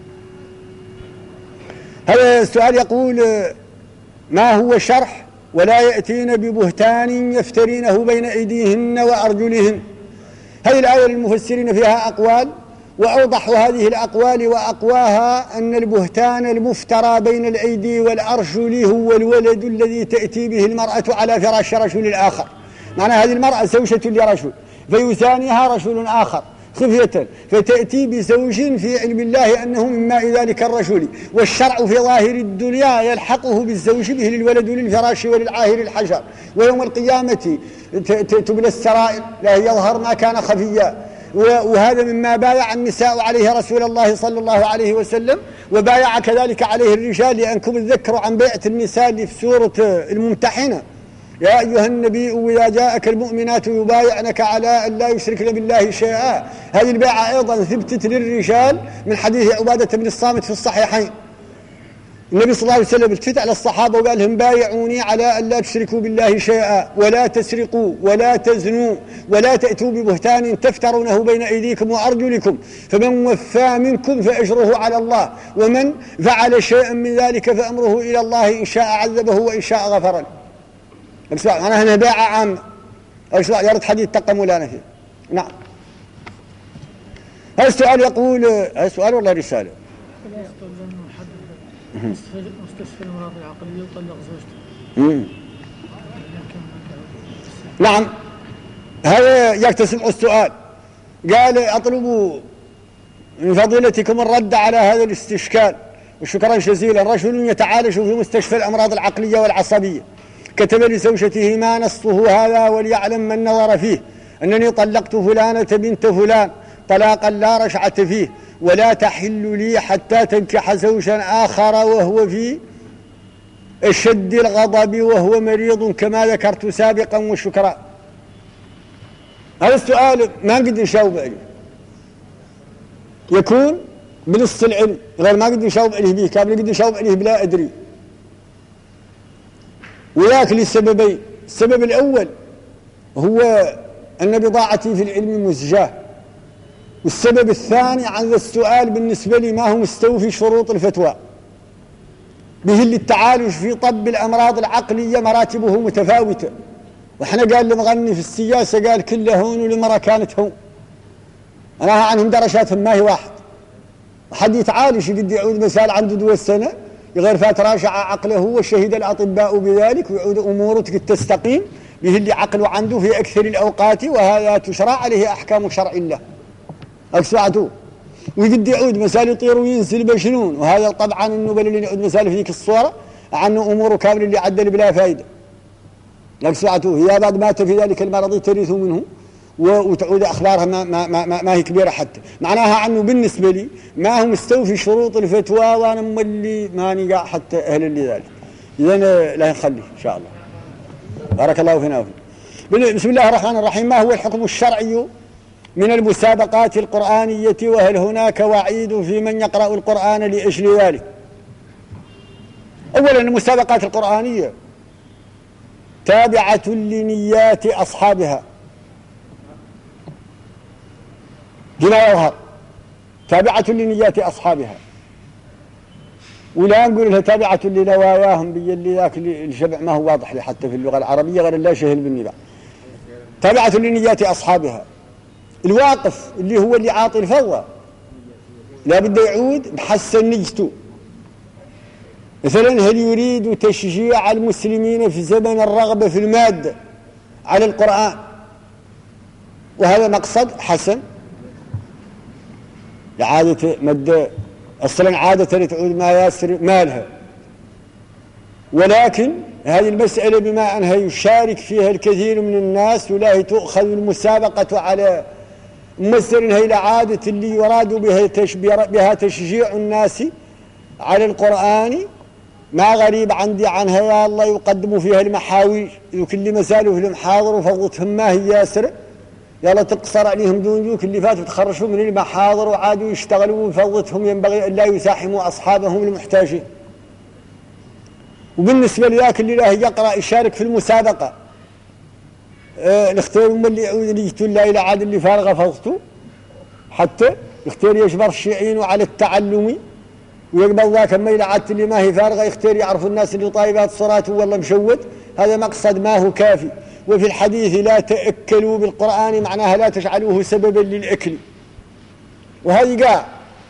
هذا السؤال يقول ما هو شرح ولا يأتين ببهتان يفترينه بين أيديهن وأرجلهن؟ هذه الآية للمفسرين فيها أقوال، وأوضح هذه الأقوال وأقواها أن البهتان المفترى بين الأيدي والأرجل هو الولد الذي تأتي به المرأة على فراش رجل الآخر. معنى هذه المرأة زوجة لرجل فيثانيها رجل آخر خفية، فتأتي بزوج في علم الله أنه من ماء ذلك الرجل، والشرع في ظاهر الدنيا يلحقه بالزوج به للولد للفراش وللعاهر الحجر، ويوم القيامة تبلى السرائر لا يظهر ما كان خفيا. وهذا مما بايع النساء عليه رسول الله صلى الله عليه وسلم، وبايع كذلك عليه الرجال، لأنكم تذكروا عن بيعة النساء في سورة الممتحنة: يا أيها النبي إذا جاءك المؤمنات يبايعنك على أن لا يشركن بالله شيئا. هذه البيعة أيضا ثبتت للرجال من حديث عبادة بن الصامت في الصحيحين. النبي صلى الله عليه وسلم التفت على الصحابة وقال لهم: بايعوني على أن لا تشركوا بالله شيئا ولا تسرقوا ولا تزنوا ولا تأتوا ببهتان تفترونه بين أيديكم وأرجلكم، فمن وفى منكم فأجره على الله، ومن فعل شيئا من ذلك فأمره إلى الله، إن شاء عذبه وإن شاء غفر له. أنا هنا باعة عامة، يرد حديث تقملان فيه. نعم. هذا السؤال يقول، هذا السؤال والله رسالة. مستشفى الأمراض العقلية وطلق زوجته. نعم، هذا يكتسب السؤال. قال: أطلب من فضيلتكم الرد على هذا الاستشكال، وشكرا جزيلا. رجل يتعالج في مستشفى الأمراض العقلية والعصبية، كتب لزوجته ما نصه هذا وليعلم من نظر فيه أنني طلقت فلانة بنت فلان طلاقا لا رجعة فيه، ولا تحل لي حتى تنكح زوجا آخر وهو في أشد الغضب وهو مريض كما ذكرت سابقا، وشكرا. هذا السؤال ما قد نجاوب عليه، يكون بنص العلم، غير ما قد نجاوب عليه به كامل، قد نجاوب عليه بلا أدري، وذاك لسببين. السبب الأول هو أن بضاعتي في العلم مزجاه، والسبب الثاني عن ذا السؤال بالنسبة لي ما هو مستوفي شروط الفتوى، به اللي التعالج في طب الأمراض العقلية مراتبه متفاوتة. وإحنا قال المغني في السياسة قال: كل هون ولمرة كانت هون. أنا عنهم درجاتهم ما هي واحد. وحد يتعالج قد يعود مثال عنده دول سنة غير فات راجع عقله وشهد الأطباء بذلك، ويعود أموره تستقيم به اللي عقله عنده في أكثر الأوقات، وهذا تشرع عليه أحكام شرع الله أكسعته. ويقد يعود مثال يطير وينزل بشنون، وهذا طبعا النبل اللي يعود مثال في ذيك الصورة عنه أموره كامل اللي عدل بلا فائدة أكسعته. هي بعد مات في ذلك المرض ترث منه وتعود أخبارها ما, ما, ما, ما هي كبيرة حتى. معناها عنه بالنسبة لي ما هو مستوفي شروط الفتوى، وأنا مولي ما نقع حتى أهل لذلك. إذن لا يخلي إن شاء الله. بارك الله فينا وفينا. بسم الله الرحمن الرحيم. ما هو الحكم الشرعي من المسابقات القرآنية، وهل هناك وعيد في من يقرأ القرآن لأجل ذلك؟ أولا، المسابقات القرآنية تابعة لنيات أصحابها بما يظهر، تابعة لنيات أصحابها، ولا نقول لها تابعة لنواياهم باللي ذاك الجمع ما هو واضح لي حتى في اللغة العربية غير لا شهل بالنبع. تابعة لنيات أصحابها. الواقف اللي هو اللي عاطي الفضة لا بده يعود بحسن نيته. مثلا هل يريد تشجيع المسلمين في زمن الرغبة في المادة على القرآن، وهذا مقصد حسن لعادة مادة أصلا عادة تعود ما ياسر مالها، ولكن هذه المسألة بما أنها يشارك فيها الكثير من الناس ولا تؤخذ المسابقة على ممثل هي العادة اللي يراد بها, بها تشجيع الناس على القرآن، ما غريب عندي عنها يا الله يقدموا فيها المحاويج وكل مساله في المحاضر وفضتهم ما هي ياسر، يلا تقصر عليهم دون ذوك اللي فاتوا تخرجوا من المحاضر وعادوا يشتغلوا، وفضتهم ينبغي أن لا يزاحموا أصحابهم المحتاجين. وبالنسبة لذاك اللي لا يقرأ يشارك في المسابقة، اه الاختيار من اللي يعود ليجتوا الله إلى عاد اللي فارغ فضته حتى يختار يجبر الشيعين على التعلم ويقبل ذاك الميلعات اللي ما هي فارغة، يختار يعرف الناس اللي طايبات صلاته والله مشوت، هذا مقصد ما هو كافي. وفي الحديث لا تأكلوا بالقرآن معناها لا تجعلوه سببا للأكل، وهذه قاع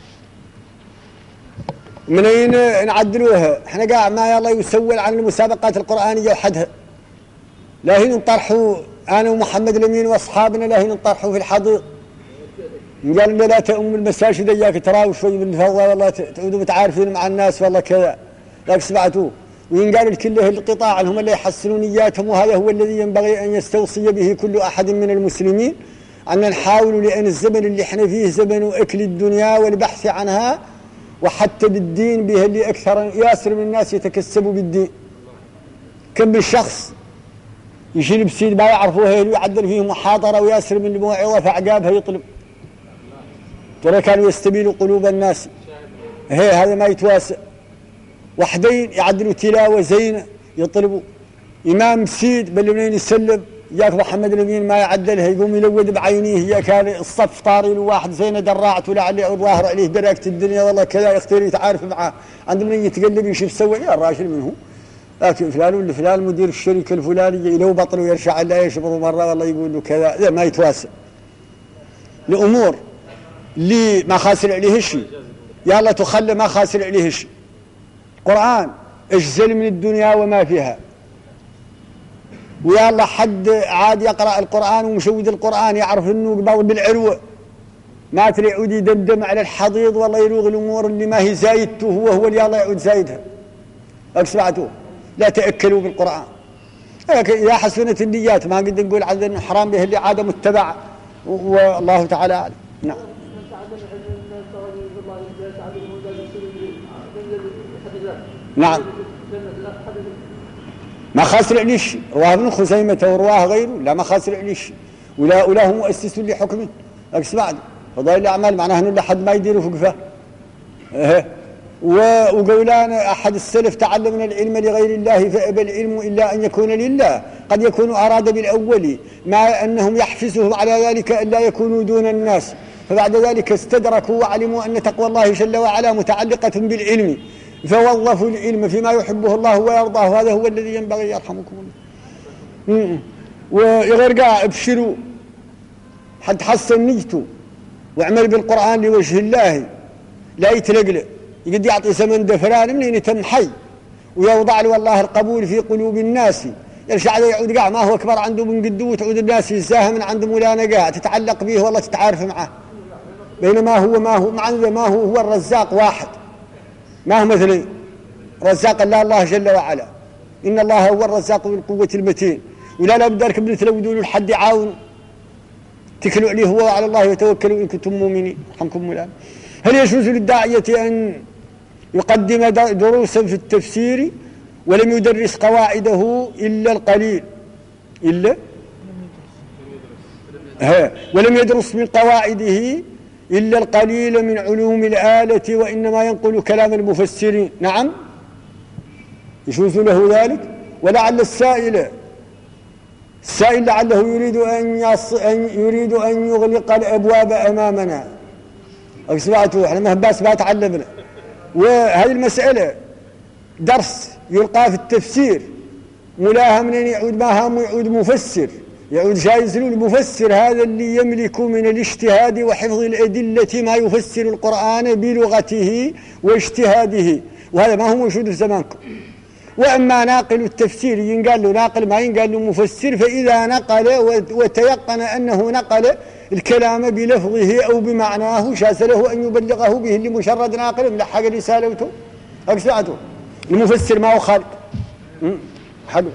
من أين نعدلوها؟ احنا قاع ما يلا يسول عن المسابقات القرآنية وحدها، لا هي نطرحوا أنا ومحمد الأمين وأصحابنا، لا هي نطرحوا في الحضيض. قال لنا لا تأم المساجد إياك تراوي شوي من الفضة والله تعودوا متعارفين مع الناس والله كذا، لك سمعتوه. وينقال الكل القطاع هم اللي يحسنون نياتهم، وهذا هو الذي ينبغي أن يستوصي به كل أحد من المسلمين، أن نحاول، لأن الزمن اللي احنا فيه زمن أكل الدنيا والبحث عنها، وحتى بالدين به اللي أكثر ياسر من الناس يتكسبوا بالدين. كم من شخص يشيل بسيد ما يعرفوه ويعدل فيه محاضرة وياسر من الموعظة فعقابها يطلب، ترى كانوا يستبيلوا قلوب الناس. هي هذا ما يتواسع. وحدين يعدلوا تلاوة زينة يطلبوا، إمام سيد بل منين يسلم ياك محمد الأمين ما يعدلها يقوم يلود بعينيه، يا كان الصف طاري له واحد زينة دراعته لعلي الظاهر عليه درجة الدنيا والله كذا، يختار يتعارف معاه عند من يتقلب يشوف سوى يا الراجل منه، لكن فلان ولا فلان مدير الشركة الفلانية لو بطل ويرشع لا يشبر مرة والله يقول له كذا، لا ما يتواسع لأمور اللي ما خاسر عليه شيء. يلا تخلى ما خاسر عليه شيء. قرآن اجزل من الدنيا وما فيها، ويلا حد عاد يقرأ القرآن ومشود القرآن يعرف انه قبل بالعروة ما تري يعود يدمدم على الحضيض والله يروغ الامور اللي ما هي زايدته هو هو اللي يلا يعود زايدها. سمعتوه لا تأكلوا بالقرآن. إذا حسنت النيات ما قد نقول عاد انه حرام به اللي عادة متبع، والله تعالى أعلم. نعم. نعم ما خاسر عليه شيء، رواه ابن خزيمة ورواه غيره، لا ما خاسر عليه شيء، ولا ولا هو مؤسس لحكمه. اسمع فضائل الأعمال معناها انه لحد ما يديروا فقفه. ايه وقولان أحد السلف تعلمنا العلم لغير الله فأبى العلم إلا أن يكون لله. قد يكون أراد بالأول مع أنهم يحفزهم على ذلك ألا يكونوا دون الناس، فبعد ذلك استدركوا وعلموا أن تقوى الله جل وعلا متعلقة بالعلم، فوظفوا العلم فيما يحبه الله ويرضاه. هذا هو الذي ينبغي يرحمكم الله. ويغرقا ابشروا حد حسن نيته واعمل بالقرآن لوجه الله، لا يتلقلق يقد يعطي ثمن دفران منين يتم حي ويوضع له والله القبول في قلوب الناس. يرجع يعود قاع ما هو أكبر عنده من قدو وتعود الناس يزاها من عند مولانا قاع تتعلق به والله تتعارف معه، بينما هو ما هو مع ما هو هو الرزاق واحد، ما هو مثل رزاق الله الله جل وعلا. إن الله هو الرزاق بالقوة المتين، ولا لا بدارك ابن تلودوا له الحد يعاون تكلوا عليه هو وعلى الله يتوكلوا إن كنتم مؤمنين. رحمكم مولانا. هل يجوز للداعية أن يقدم دروسا في التفسير ولم يدرس قواعده إلا القليل إلا ها ولم يدرس من قواعده إلا القليل من علوم الآلة وإنما ينقل كلام المفسرين؟ نعم يجوز له ذلك. ولعل السائل السائل لعله يريد أن, يص... أن يريد أن يغلق الأبواب أمامنا. سمعتوا احنا مهباس ما تعلمنا. وهذه المسألة درس يلقى في التفسير ملاها منين يعود ما هم يعود مفسر، يعود جايز له المفسر هذا اللي يملك من الاجتهاد وحفظ الأدلة ما يفسر القرآن بلغته واجتهاده، وهذا ما هو موجود في زمانكم. وأما ناقل التفسير ينقال له ناقل ما ينقال له مفسر، فإذا نقل وتيقن أنه نقل الكلام بلفظه أو بمعناه جاز له أن يبلغه به لمجرد ناقل ملحق رسالته. أقسعته المفسر ما هو خالق حلو،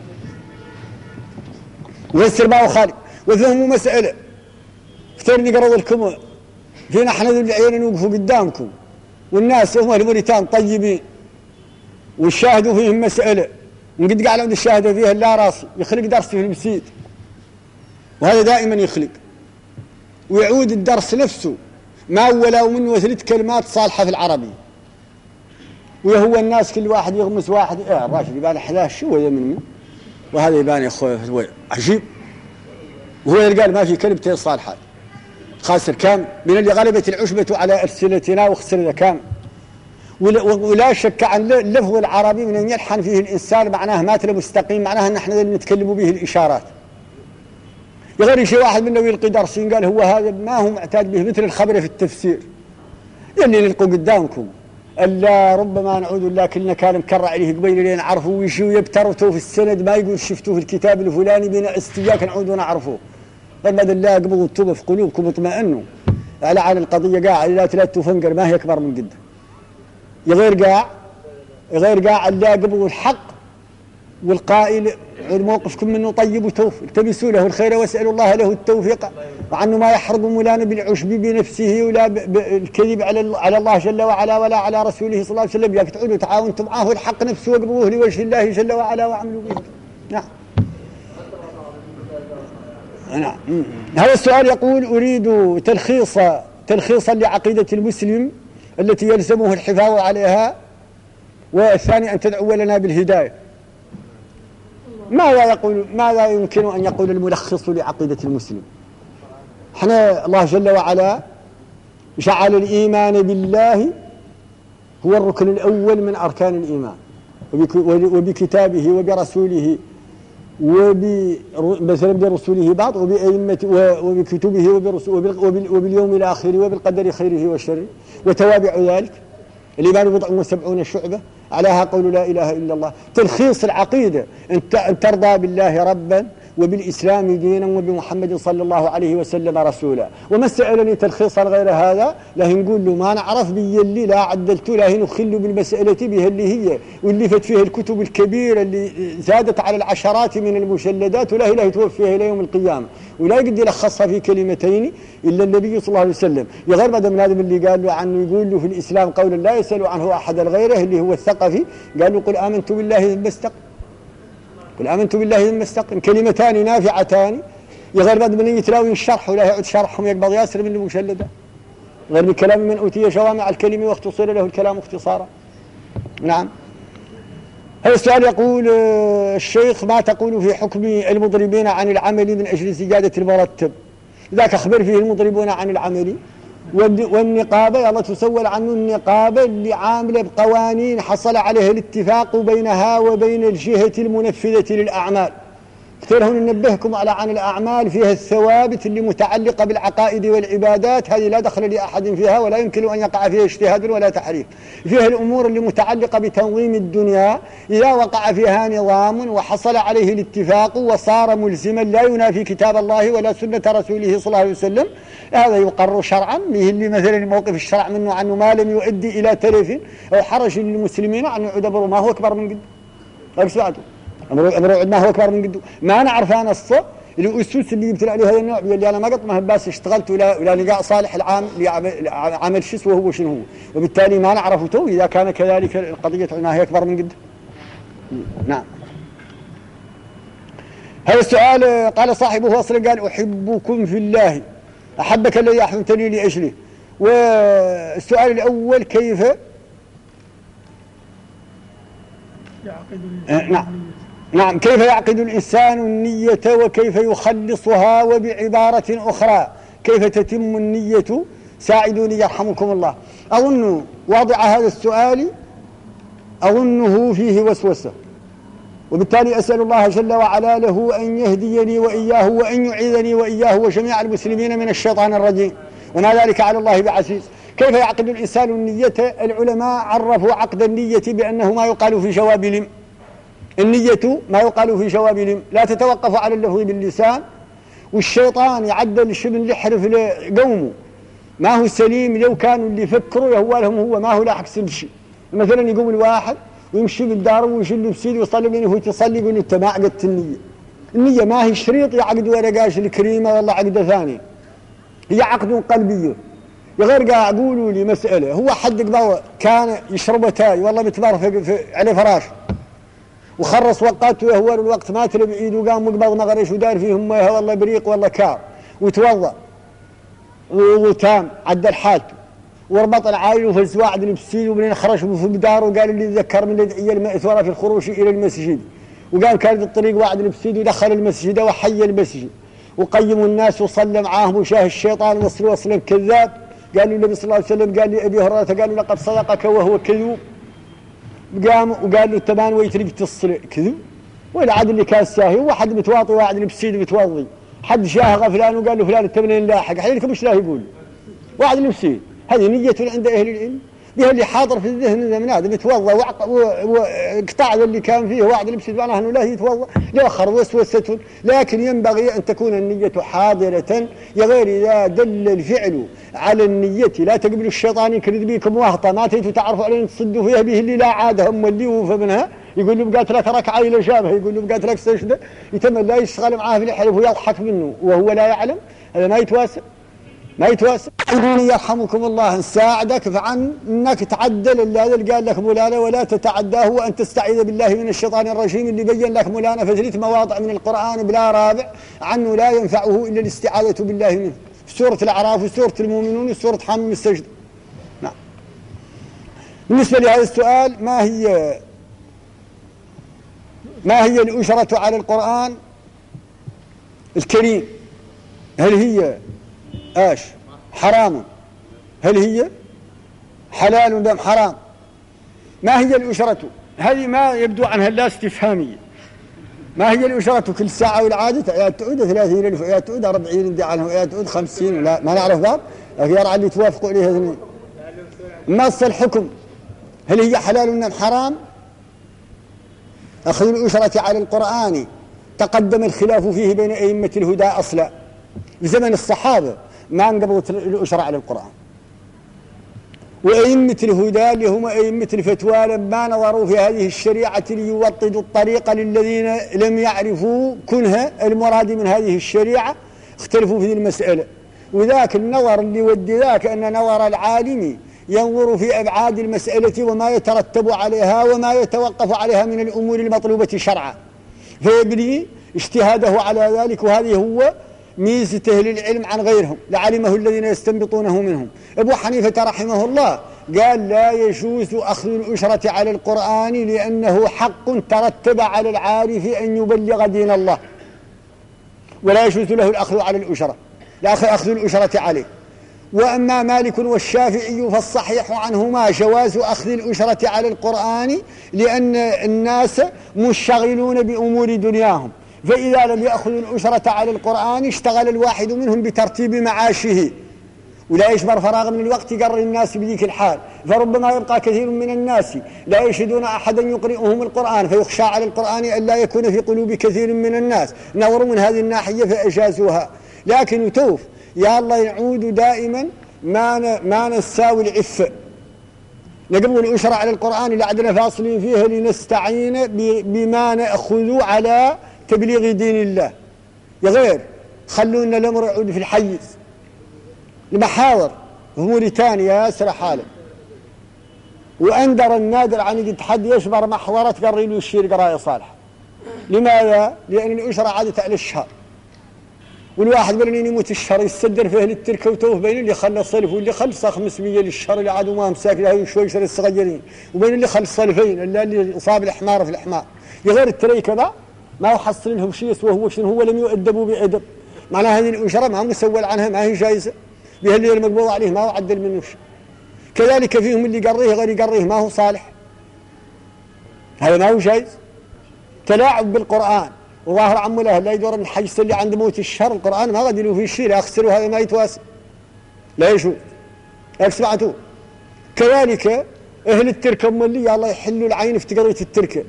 مفسر ما هو خالق. وفهموا مسألة افترني قرض لكم فينا احنا ذو العين نوقفوا قدامكم والناس هم الموريتان طيبين والشاهدوا فيهم مسألة نقد قاعد عند الشاهدة فيها لا راسي يخلق درس في المسيد، وهذا دائما يخلق ويعود الدرس نفسه ما ولا منه ثلاث كلمات صالحة في العربي، وهو الناس كل واحد يغمس واحد اه الراشد يبان حلاه شو هذا من من وهذا يبان يا اخوي عجيب، وهو قال ما في كلمتين صالحات خاسر كام من اللي غلبت العشبة على ألسنتنا وخسر كام. ولا شك عن اللفظ العربي من أن يلحن فيه الإنسان معناه ماتل مستقيم، معناه أن احنا نتكلم به الإشارات. يغير شيء واحد منه يلقي درسين قال هو هذا ما هو معتاد به، مثل الخبر في التفسير اللي نلقوا قدامكم ألا ربما نعود لكن كان مكرر عليه قبيل لين عرفوا ويشوا يبترتوا في السند ما يقول شفتوه في الكتاب الفلاني بنا استياك نعودوا نعرفوه. فما لا قبضوا التوبة في قلوبكم اطمئنوا على عن القضية قاع لا تلاتوا فنقر ما هي أكبر من قده. يغير قاع يغير قاع لا قبضوا الحق والقائل موقفكم منه طيب وتوف التمسوا له الخير واسألوا الله له التوفيق، وعنه ما يحرق مولانا بالعشب بنفسه ولا بالكذب على على الله جل وعلا ولا على رسوله صلى الله عليه وسلم. ياك تعودوا تعاونتم معه الحق نفسه واقبضوه لوجه الله جل وعلا وعملوا به. نعم نعم. هذا السؤال يقول أريد تلخيص تلخيصا لعقيدة المسلم التي يلزمه الحفاظ عليها، والثاني أن تدعو لنا بالهداية. ماذا يقول ماذا يمكن أن يقول الملخص لعقيدة المسلم؟ احنا الله جل وعلا جعل الإيمان بالله هو الركن الأول من أركان الإيمان، وبكتابه وبرسوله ومثلا برسوله بعض وبأئمة وبكتبه وباليوم الآخر وبالقدر خيره وشره وتوابع ذلك. الإيمان بضع وسبعون شعبة علىها قول لا إله إلا الله. تلخيص العقيدة أن ترضى بالله ربا وبالإسلام دينا وبمحمد صلى الله عليه وسلم رسولا. وما سألني تلخيصا غير هذا له نقول له ما نعرف بي اللي لا عدلت له نخل بالمسألة بها اللي هي واللي فت فيه الكتب الكبيرة اللي زادت على العشرات من المجلدات ولا إله توفيها إلى يوم القيامة ولا يقدر يلخصها في كلمتين إلا النبي صلى الله عليه وسلم. يغير بعد من هذا اللي قال له عنه يقول له في الإسلام قولا لا يسأل عنه أحد غيره اللي هو الثقفي قال له قل آمنت بالله ثم استقم قل آمنت بالله ثم استقم. كلمتان نافعتان يغير بعد من يتلاوي الشرح ولا يعود شرحهم يقبض ياسر من المجلدة غير بكلام من أوتي جوامع الكلمة واختصر له الكلام اختصارا. نعم. هذا السؤال يقول الشيخ ما تقول في حكم المضربين عن العمل من أجل زيادة المرتب؟ ذاك أخبر فيه المضربون عن العمل والنقابة يلا تسول عنه النقابة اللي عاملة بقوانين حصل عليه الاتفاق بينها وبين الجهة المنفذة للأعمال. كثير هون ننبهكم على عن الأعمال فيها الثوابت اللي متعلقة بالعقائد والعبادات هذه لا دخل لأحد فيها ولا يمكن أن يقع فيها اجتهاد ولا تحريف. فيها الأمور اللي متعلقة بتنظيم الدنيا إذا وقع فيها نظام وحصل عليه الاتفاق وصار ملزما لا ينافي كتاب الله ولا سنة رسوله صلى الله عليه وسلم هذا يقر شرعا به اللي مثلا موقف الشرع منه عنه ما لم يؤدي إلى تلف أو حرج للمسلمين عنه يعتبر ما هو أكبر من قد غير سؤاله أمر ما هو أكبر من قده. ما نعرف أنا الص الأسس اللي جبت عليه هذا النوع اللي أنا ما قط ما بس اشتغلت ولا ولا لقاء صالح العام لعمل شس وهو شنو هو وبالتالي ما نعرفه تو إذا كان كذلك القضية ما هي أكبر من قده. نعم. هذا السؤال قال صاحبه أصلا قال أحبكم في الله أحبك الذي أحببتني لأجله. والسؤال الأول كيف يعقد آه نعم نعم كيف يعقد الإنسان النية وكيف يخلصها وبعبارة أخرى كيف تتم النية ساعدوني يرحمكم الله. أظن واضع هذا السؤال أظنه فيه وسوسة وبالتالي أسأل الله جل وعلا له أن يهديني وإياه وأن يعيذني وإياه وجميع المسلمين من الشيطان الرجيم وما ذلك على الله بعزيز. كيف يعقد الإنسان النية؟ العلماء عرفوا عقد النية بأنه ما يقال في جواب لم. النية ما يقال في جواب لم لا تتوقف على اللفظ باللسان والشيطان يعدل الشبن لحرف لقومه ما هو سليم لو كانوا اللي يفكروا هو لهم هو ما هو لا حكسن شيء. مثلا يقوم الواحد ويمشي بالدار ويشيل بسيد ويصلي بينه وهو تصلي يقول انت ما عقدت النية. النية ما هي شريط يعقد ورقاش الكريمة ولا عقدة ثانية هي عقد قلبي. غير قاعد أقولوا لي مسألة هو حد قبل كان يشرب تاي والله متمرفق على فراش وخرص وقته وهو الوقت ما تلب عيد وقام مقبض مغرش ودار فيهم مويه والله بريق والله كار وتوضأ وتام عدل حالته وربط العائل وفي الزواعد البسيل ومن خرج في بداره وقال اللي ذكر من الادعية المأثورة في الخروج إلى المسجد وقام كان في الطريق واحد البسيل ودخل المسجد وحي المسجد وقيموا الناس وصلى معاهم وشاه الشيطان وصلوا وصلا كذاب. قالوا النبي صلى الله عليه وسلم قال لي أبي هريرة قالوا لقد صدقك وهو كذوب. قام وقال له تبان ويترك تصل كذب ولا عاد اللي كان ساهي واحد متواطي واحد لبسيد متوضي حد شاهغ فلان وقال له فلان التمرين لاحق حيلك مش لا يقول واحد لبسيد. هذه نية عند أهل العلم بها اللي حاضر في الذهن من هذا متوضى وقطع اللي كان فيه واحد لبسيد معناه أنه لا يتوضى لآخر وسوسة. لكن ينبغي أن تكون النية حاضرة يا غير إذا دل الفعل على النية لا تقبل الشيطان يكرد بيكم واهطة ما تيتوا تعرفوا عليه تصدوا فيها به اللي لا عادهم واللي وفى منها يقول له بقات لك ركعة إلى شابه يقول له بقات لك سجدة يتمنى لا يشتغل معاه في الحلف ويضحك منه وهو لا يعلم. هذا ما يتواسى ما يتواسى. يرحمكم الله نساعدك فعن انك تعدل اللي هذا اللي قال لك مولانا ولا تتعداه وان تستعيذ بالله من الشيطان الرجيم اللي بين لك مولانا في ثلاث مواضع من القرآن بلا رابع عنه لا ينفعه الا الاستعاذة بالله منه في سورة الأعراف وسورة المؤمنون وسورة حاميم السجدة. نعم. بالنسبة لهذا السؤال ما هي ما هي الأشرة على القرآن الكريم؟ هل هي آش حرام؟ هل هي حلال أم حرام؟ ما هي الأشرة؟ هذه ما يبدو عنها لا استفهامية. ما هي الأشرة؟ كل ساعة والعادة آيات تعود ثلاثين ألف آيات تعود أربعين ندي عنها آيات تعود خمسين لا ما نعرف بعض يرى اللي توافقوا عليها اثنين. ما الحكم؟ هل هي حلال أم حرام؟ أخذ الأشرة على القرآن تقدم الخلاف فيه بين أئمة الهدى أصلا. في زمن الصحابة ما انقبضت الأشرة على القرآن وأئمة الهدى اللي هم أئمة الفتوى لما نظروا في هذه الشريعة ليوطدوا الطريق للذين لم يعرفوا كنها المراد من هذه الشريعة اختلفوا في المسألة. وذاك النظر اللي ودي ذاك أن نظر العالم ينظر في أبعاد المسألة وما يترتب عليها وما يتوقف عليها من الأمور المطلوبة شرعا فيبني اجتهاده على ذلك. وهذه هو ميزة أهل العلم عن غيرهم لعلمه الذين يستنبطونه منهم. أبو حنيفة رحمه الله قال لا يجوز أخذ الأشرة على القرآن لأنه حق ترتب على العارف أن يبلغ دين الله ولا يجوز له الأخذ على الأشرة لا أخذ الأشرة عليه. وأما مالك والشافعي فالصحيح عنهما جواز أخذ الأشرة على القرآن لأن الناس مشغلون بأمور دنياهم فإذا لم يأخذوا الأشرة على القرآن اشتغل الواحد منهم بترتيب معاشه ولا يجبر فراغ من الوقت يقرر الناس بذيك الحال. فربما يبقى كثير من الناس لا يجدون أحدا يقرئهم القرآن فيخشى على القرآن أن لا يكون في قلوب كثير من الناس. نظروا من هذه الناحية فأجازوها. لكن يتوف يا الله يعود دائما ما ما نساوي العفة نقبل الأشرة على القرآن اللي عندنا فاصلين فيها لنستعين بما نأخذ على تبليغ دين الله. يا غير خلونا الأمر يعود في الحيز المحاور في موريتانيا أسرع حاله وأندر النادر عن الاتحاد يشبر محورة قري له الشير قراية صالحة. لماذا؟ لأن الأشرة عادت على الشهر والواحد بلنين يموت الشهر يستدر فيه للتركة وتوف بين اللي خلى صلف واللي خلص خمسمية للشهر اللي عادوا ما مساكن هاي شوي شر الصغيرين وبين اللي خلص صلفين اللي, اللي صاب الحمار في الحمار. يغير التري كذا ما يحصل لهم شيء وهو شنو هو لم يؤدبوا بأدب. معناها هذه الأشرة ما مسول عنها ما هي جائزة بها اللي المقبوض عليه ما هو عدل منه شيء. كذلك فيهم اللي قريه غير يقريه ما هو صالح هذا ما هو جائز. تلاعب بالقرآن وظاهر عمو له لا يدور الحجس اللي عند موت الشهر القرآن ما قد له فيه شيء لا يخسروا هذا ما يتواسى لا يشوف سمعتوا. كذلك أهل التركة هم اللي الله يحلوا العين في تقرية التركة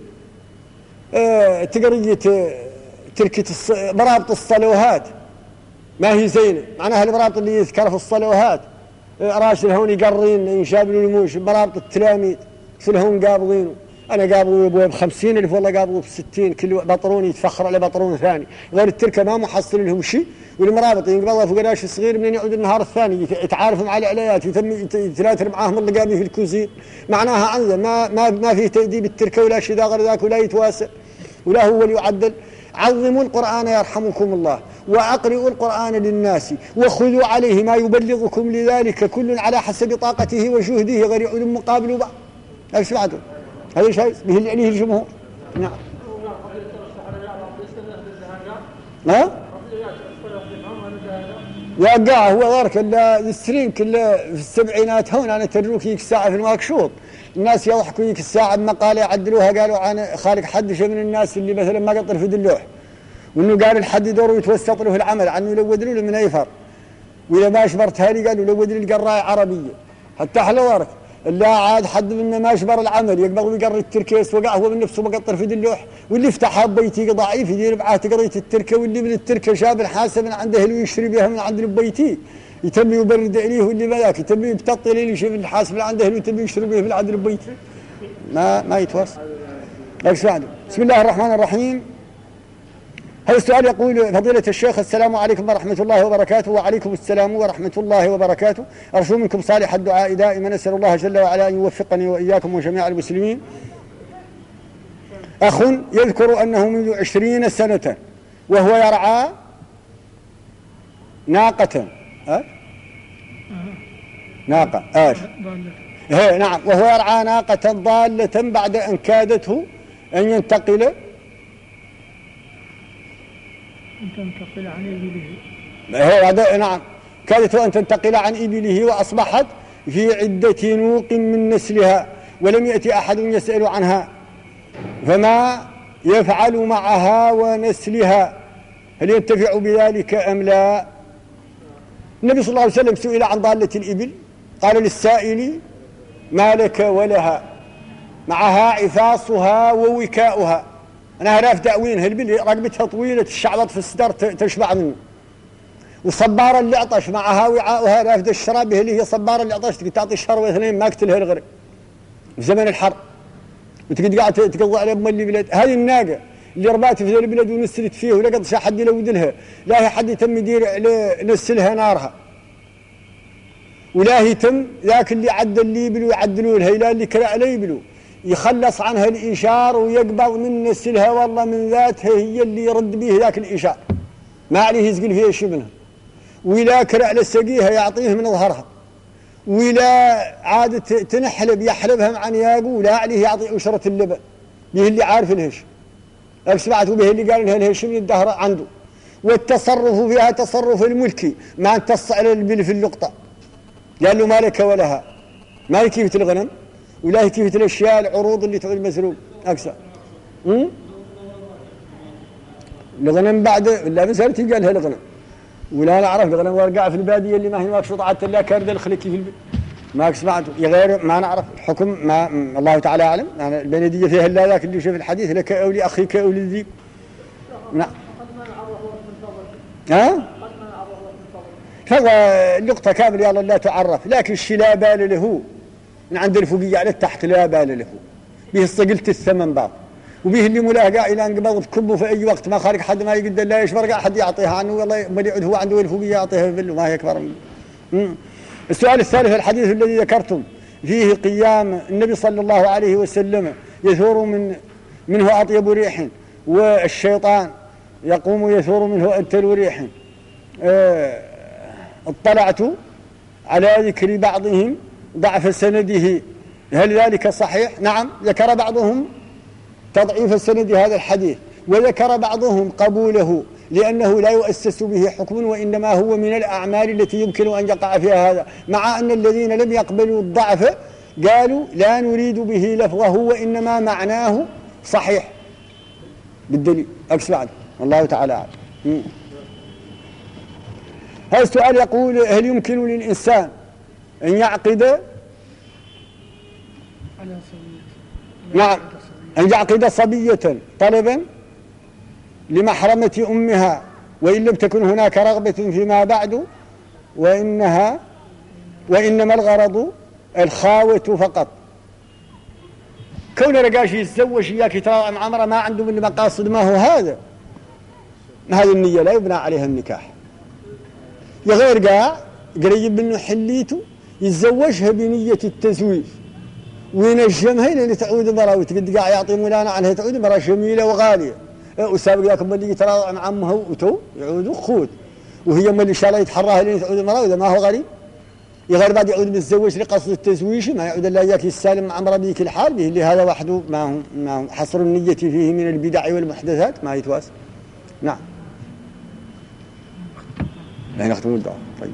اه تقرية تركة الص... مرابط الصلوات ما هي زينة معناها المرابط اللي يذكر في الصلوات اه راشد هون يقرين ينشابلوا الموش مرابط التلاميذ كلهم قابضينه. أنا قابضوا يبوه بخمسين ألف والله قابضوا بستين كل بطرون يتفخر على بطرون ثاني. غير التركة ما محصل لهم شيء والمرابط ينقبضها في قراش صغير من يعود النهار الثاني يتعارف مع العليات يتم يتلاتر معاهم اللي قابي في الكوزين. معناها عنده ما ما ما فيه تأديب التركة ولا شيء غير ذاك ولا يتواسى ولا هو اللي يعدل. عظموا القرآن يرحمكم الله وأقرئوا القرآن للناس وخذوا عليه ما يبلغكم لذلك كل على حسب طاقته وجهده غير يعود مقابل بعض. هل سمعتوا؟ هذا شيء به اللي عليه الجمهور. نعم. ها؟ وقع هو ذاك السنين كله في السبعينات هون أنا تدروك يك الساعة في الماكشوط الناس يضحكوا يك الساعة بمقالة يعدلوها قالوا عن خالق حد شيء من الناس اللي مثلا ما قطر في دلوح وإنه قال الحد دوره يتوسط له العمل عنه يلود له من أيفر وإذا ما شبرت هالي قالوا يلود له القراءة عربية حتى حلو ذاك لا عاد حد منا ما شبر العمل يقبض ويقري التركيس وقع هو من نفسه بقطر في دلوح واللي يفتح بيتي ضعيف يدير معاه تقرية التركة واللي من التركة شاب الحاسة من عنده اللي يشتري بها من عند بيتي يتم يبرد عليه واللي ملاك يتم يبتطل اللي يشوف الحاسب اللي عنده اللي يتم يشتري به من عند بيتي ما ما يتوصل. بسم الله الرحمن الرحيم. هذا السؤال يقول فضيلة الشيخ السلام عليكم ورحمة الله وبركاته. وعليكم السلام ورحمة الله وبركاته. أرجو منكم صالح الدعاء دائما أسأل الله جل وعلا أن يوفقني وإياكم وجميع المسلمين. أخ يذكر أنه منذ عشرين سنة وهو يرعى ناقة أه؟ ناقة آش هي نعم وهو يرعى ناقة ضالة بعد أن كادته أن ينتقل أن تنتقل عن إبله هي نعم كادته أن تنتقل عن إبله وأصبحت في عدة نوق من نسلها ولم يأتي أحد يسأل عنها فما يفعل معها ونسلها هل ينتفع بذلك أم لا؟ النبي صلى الله عليه وسلم سئل عن ضالة الإبل قال للسائل ما لك ولها معها عفاصها ووكاؤها أنا هراف دعوين هالبل رقبتها طويلة الشعبط في الصدر تشبع منه وصبارة اللي عطش معها وعاؤها رافد الشراب اللي هي صبارة اللي عطش تعطي الشهر اثنين ما قتلها الغرق في زمن الحر وتقعد قاعد تقضي على بملي بلاد. هذه الناقة اللي ربات في ذا البلد ونسلت فيه ولقد شا حد يلودلها لا هي حد يتم يدير نسلها نارها ولا يتم ذاك اللي عدل اللي يبلو يعدلوا لها لا اللي كرا لا يبلو يخلص عنها الإيشار ويقبض من نسلها والله من ذاتها هي اللي يرد به ذاك الإيشار ما عليه يزقل فيها شيء منها ولا كرا لسقيها يعطيه من ظهرها ولا عادة تنحلب يحلبها مع نياقه ولا عليه يعطي أشرة اللبن به اللي عارف الهش سمعته به اللي قال الهش من الدهر عنده والتصرف فيها تصرف الملكي ما انتص على البل في اللقطة قال له مالك ولها ما هي كيفة الغنم ولا هي كيفة الأشياء العروض اللي تعود مسروق أكثر الغنم بعد لا مسألتي قالها الغنم ولا نعرف الغنم ورقع في البادية اللي ما هي مقصود حتى لا كارد الخليكي في البيت ما سمعته غير ما نعرف الحكم ما الله تعالى أعلم يعني البندية فيها إلا ذاك اللي يشوف الحديث لك أولي أخي كأولي الذيب نعم ها فهو النقطة كاملة يلا لا تعرف لكن الشيء لا بال له من عند الفوقية على التحت لا بال له به استقلت الثمن بعض وبه اللي ملاقى إلى أن قبض كبه في أي وقت ما خارج حد ما يقدر لا يشبر قاعد حد يعطيها عنه والله ما يعود هو عنده الفوقية يعطيها بالله ما هي أكبر منه. السؤال الثالث الحديث الذي ذكرتم فيه قيام النبي صلى الله عليه وسلم يثور من منه أطيب ريح والشيطان يقوم يثور منه أنتل ريح اه اطلعت على ذكر بعضهم ضعف سنده هل ذلك صحيح؟ نعم ذكر بعضهم تضعيف سند هذا الحديث وذكر بعضهم قبوله لأنه لا يؤسس به حكم وإنما هو من الأعمال التي يمكن أن يقع فيها هذا مع أن الذين لم يقبلوا الضعف قالوا لا نريد به لفظه وإنما معناه صحيح بالدليل أكس بعد الله تعالى أعلم. هذا السؤال يقول هل يمكن للإنسان أن يعقد نعم أن يعقد صبية طلبا لمحرمة أمها وإن لم تكن هناك رغبة فيما بعد وإنها وإنما الغرض الخاوة فقط كون رقاشي يتزوج إياك يتراضع مع امرأة ما عنده من المقاصد ما هو هذا هذه النية لا يبنى عليها النكاح يغير قاع قريب منه حليته يتزوجها بنية التزويج وينجمها لين تعود مرة وتقد قاع يعطي مولانا عنها تعود مرة جميلة وغالية وسابق ياكم اللي يتراضع مع امها وتو يعودوا خود وهي ما اللي شاء الله يتحراها لين تعود مرة وإذا ما هو غريب يغير بعد يعود متزوج لقصد التزويج ما يعود الا اياك يستلم مع امرأة بيك الحال به اللي هذا وحده ما هو ما هو حصر النية فيه من البدع والمحدثات ما يتواس. نعم لا يختم الدعاء. طيب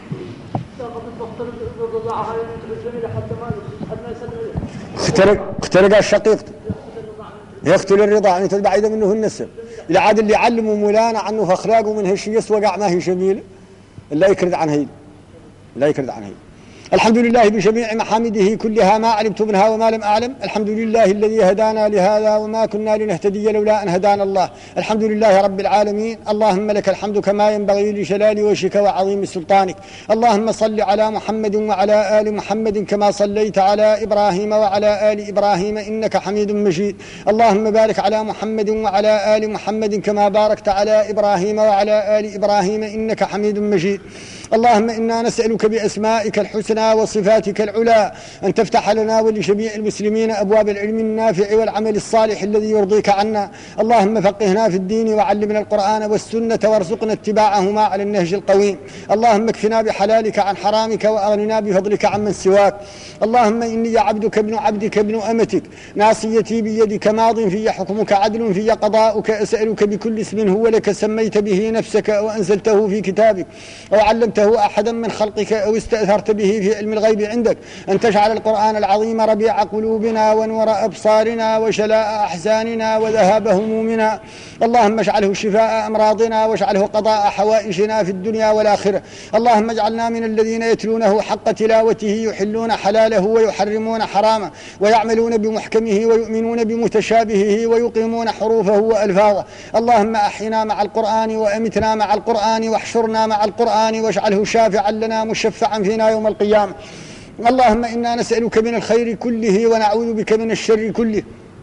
اخترق اخترق الشقيق يقتل الرضا يعني تبعد منه النسب. العاد اللي علموا مولانا عنه فاخلاقه من هالشيء وقع ما هي شبيله لا يكرد عن هيد لا يكرد عن هيد. الحمد لله بجميع محامده كلها ما علمت منها وما لم أعلم. الحمد لله الذي هدانا لهذا وما كنا لنهتدي لولا أن هدانا الله. الحمد لله رب العالمين. اللهم لك الحمد كما ينبغي لجلال وجهك وعظيم سلطانك. اللهم صل على محمد وعلى آل محمد كما صليت على إبراهيم وعلى آل إبراهيم إنك حميد مجيد. اللهم بارك على محمد وعلى آل محمد كما باركت على إبراهيم وعلى آل إبراهيم إنك حميد مجيد. اللهم إنا نسألك بأسمائك الحسنى وصفاتك العلى أن تفتح لنا ولجميع المسلمين أبواب العلم النافع والعمل الصالح الذي يرضيك عنا. اللهم فقهنا في الدين وعلمنا القرآن والسنة وارزقنا اتباعهما على النهج القويم. اللهم اكفنا بحلالك عن حرامك وأغننا بفضلك عمن سواك. اللهم إني عبدك ابن عبدك ابن أمتك ناصيتي بيدك ماض في حكمك عدل في قضاؤك. أسألك بكل اسم هو لك سميت به نفسك أو أنزلته في كتابك أو علمته أحدا من خلقك أو استأثرت به في علم الغيب عندك أن تجعل القرآن العظيم ربيع قلوبنا ونور أبصارنا وجلاء أحزاننا وذهاب همومنا. اللهم اجعله شفاء أمراضنا واجعله قضاء حوائجنا في الدنيا والآخرة. اللهم اجعلنا من الذين يتلونه حق تلاوته يحلون حلاله ويحرمون حرامه ويعملون بمحكمه ويؤمنون بمتشابهه ويقيمون حروفه وألفاظه. اللهم أحينا مع القرآن وأمتنا مع القرآن واحشرنا مع القرآن واجعله شافعا لنا مشفعا فينا يوم القيامة. اللهم إنا نسألك من الخير كله ونعوذ بك من الشر كله.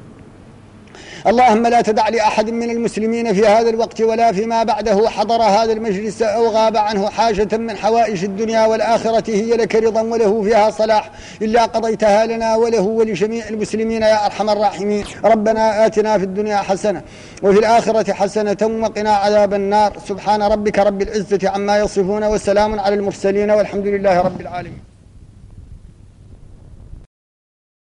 اللهم لا تدع لأحد من المسلمين في هذا الوقت ولا فيما بعده حضر هذا المجلس أو غاب عنه حاجة من حوائج الدنيا والآخرة هي لك رضا وله فيها صلاح إلا قضيتها لنا وله ولجميع المسلمين يا أرحم الراحمين. ربنا آتنا في الدنيا حسنة وفي الآخرة حسنة وقنا عذاب النار. سبحان ربك رب العزة عما يصفون وسلام على المرسلين والحمد لله رب العالمين.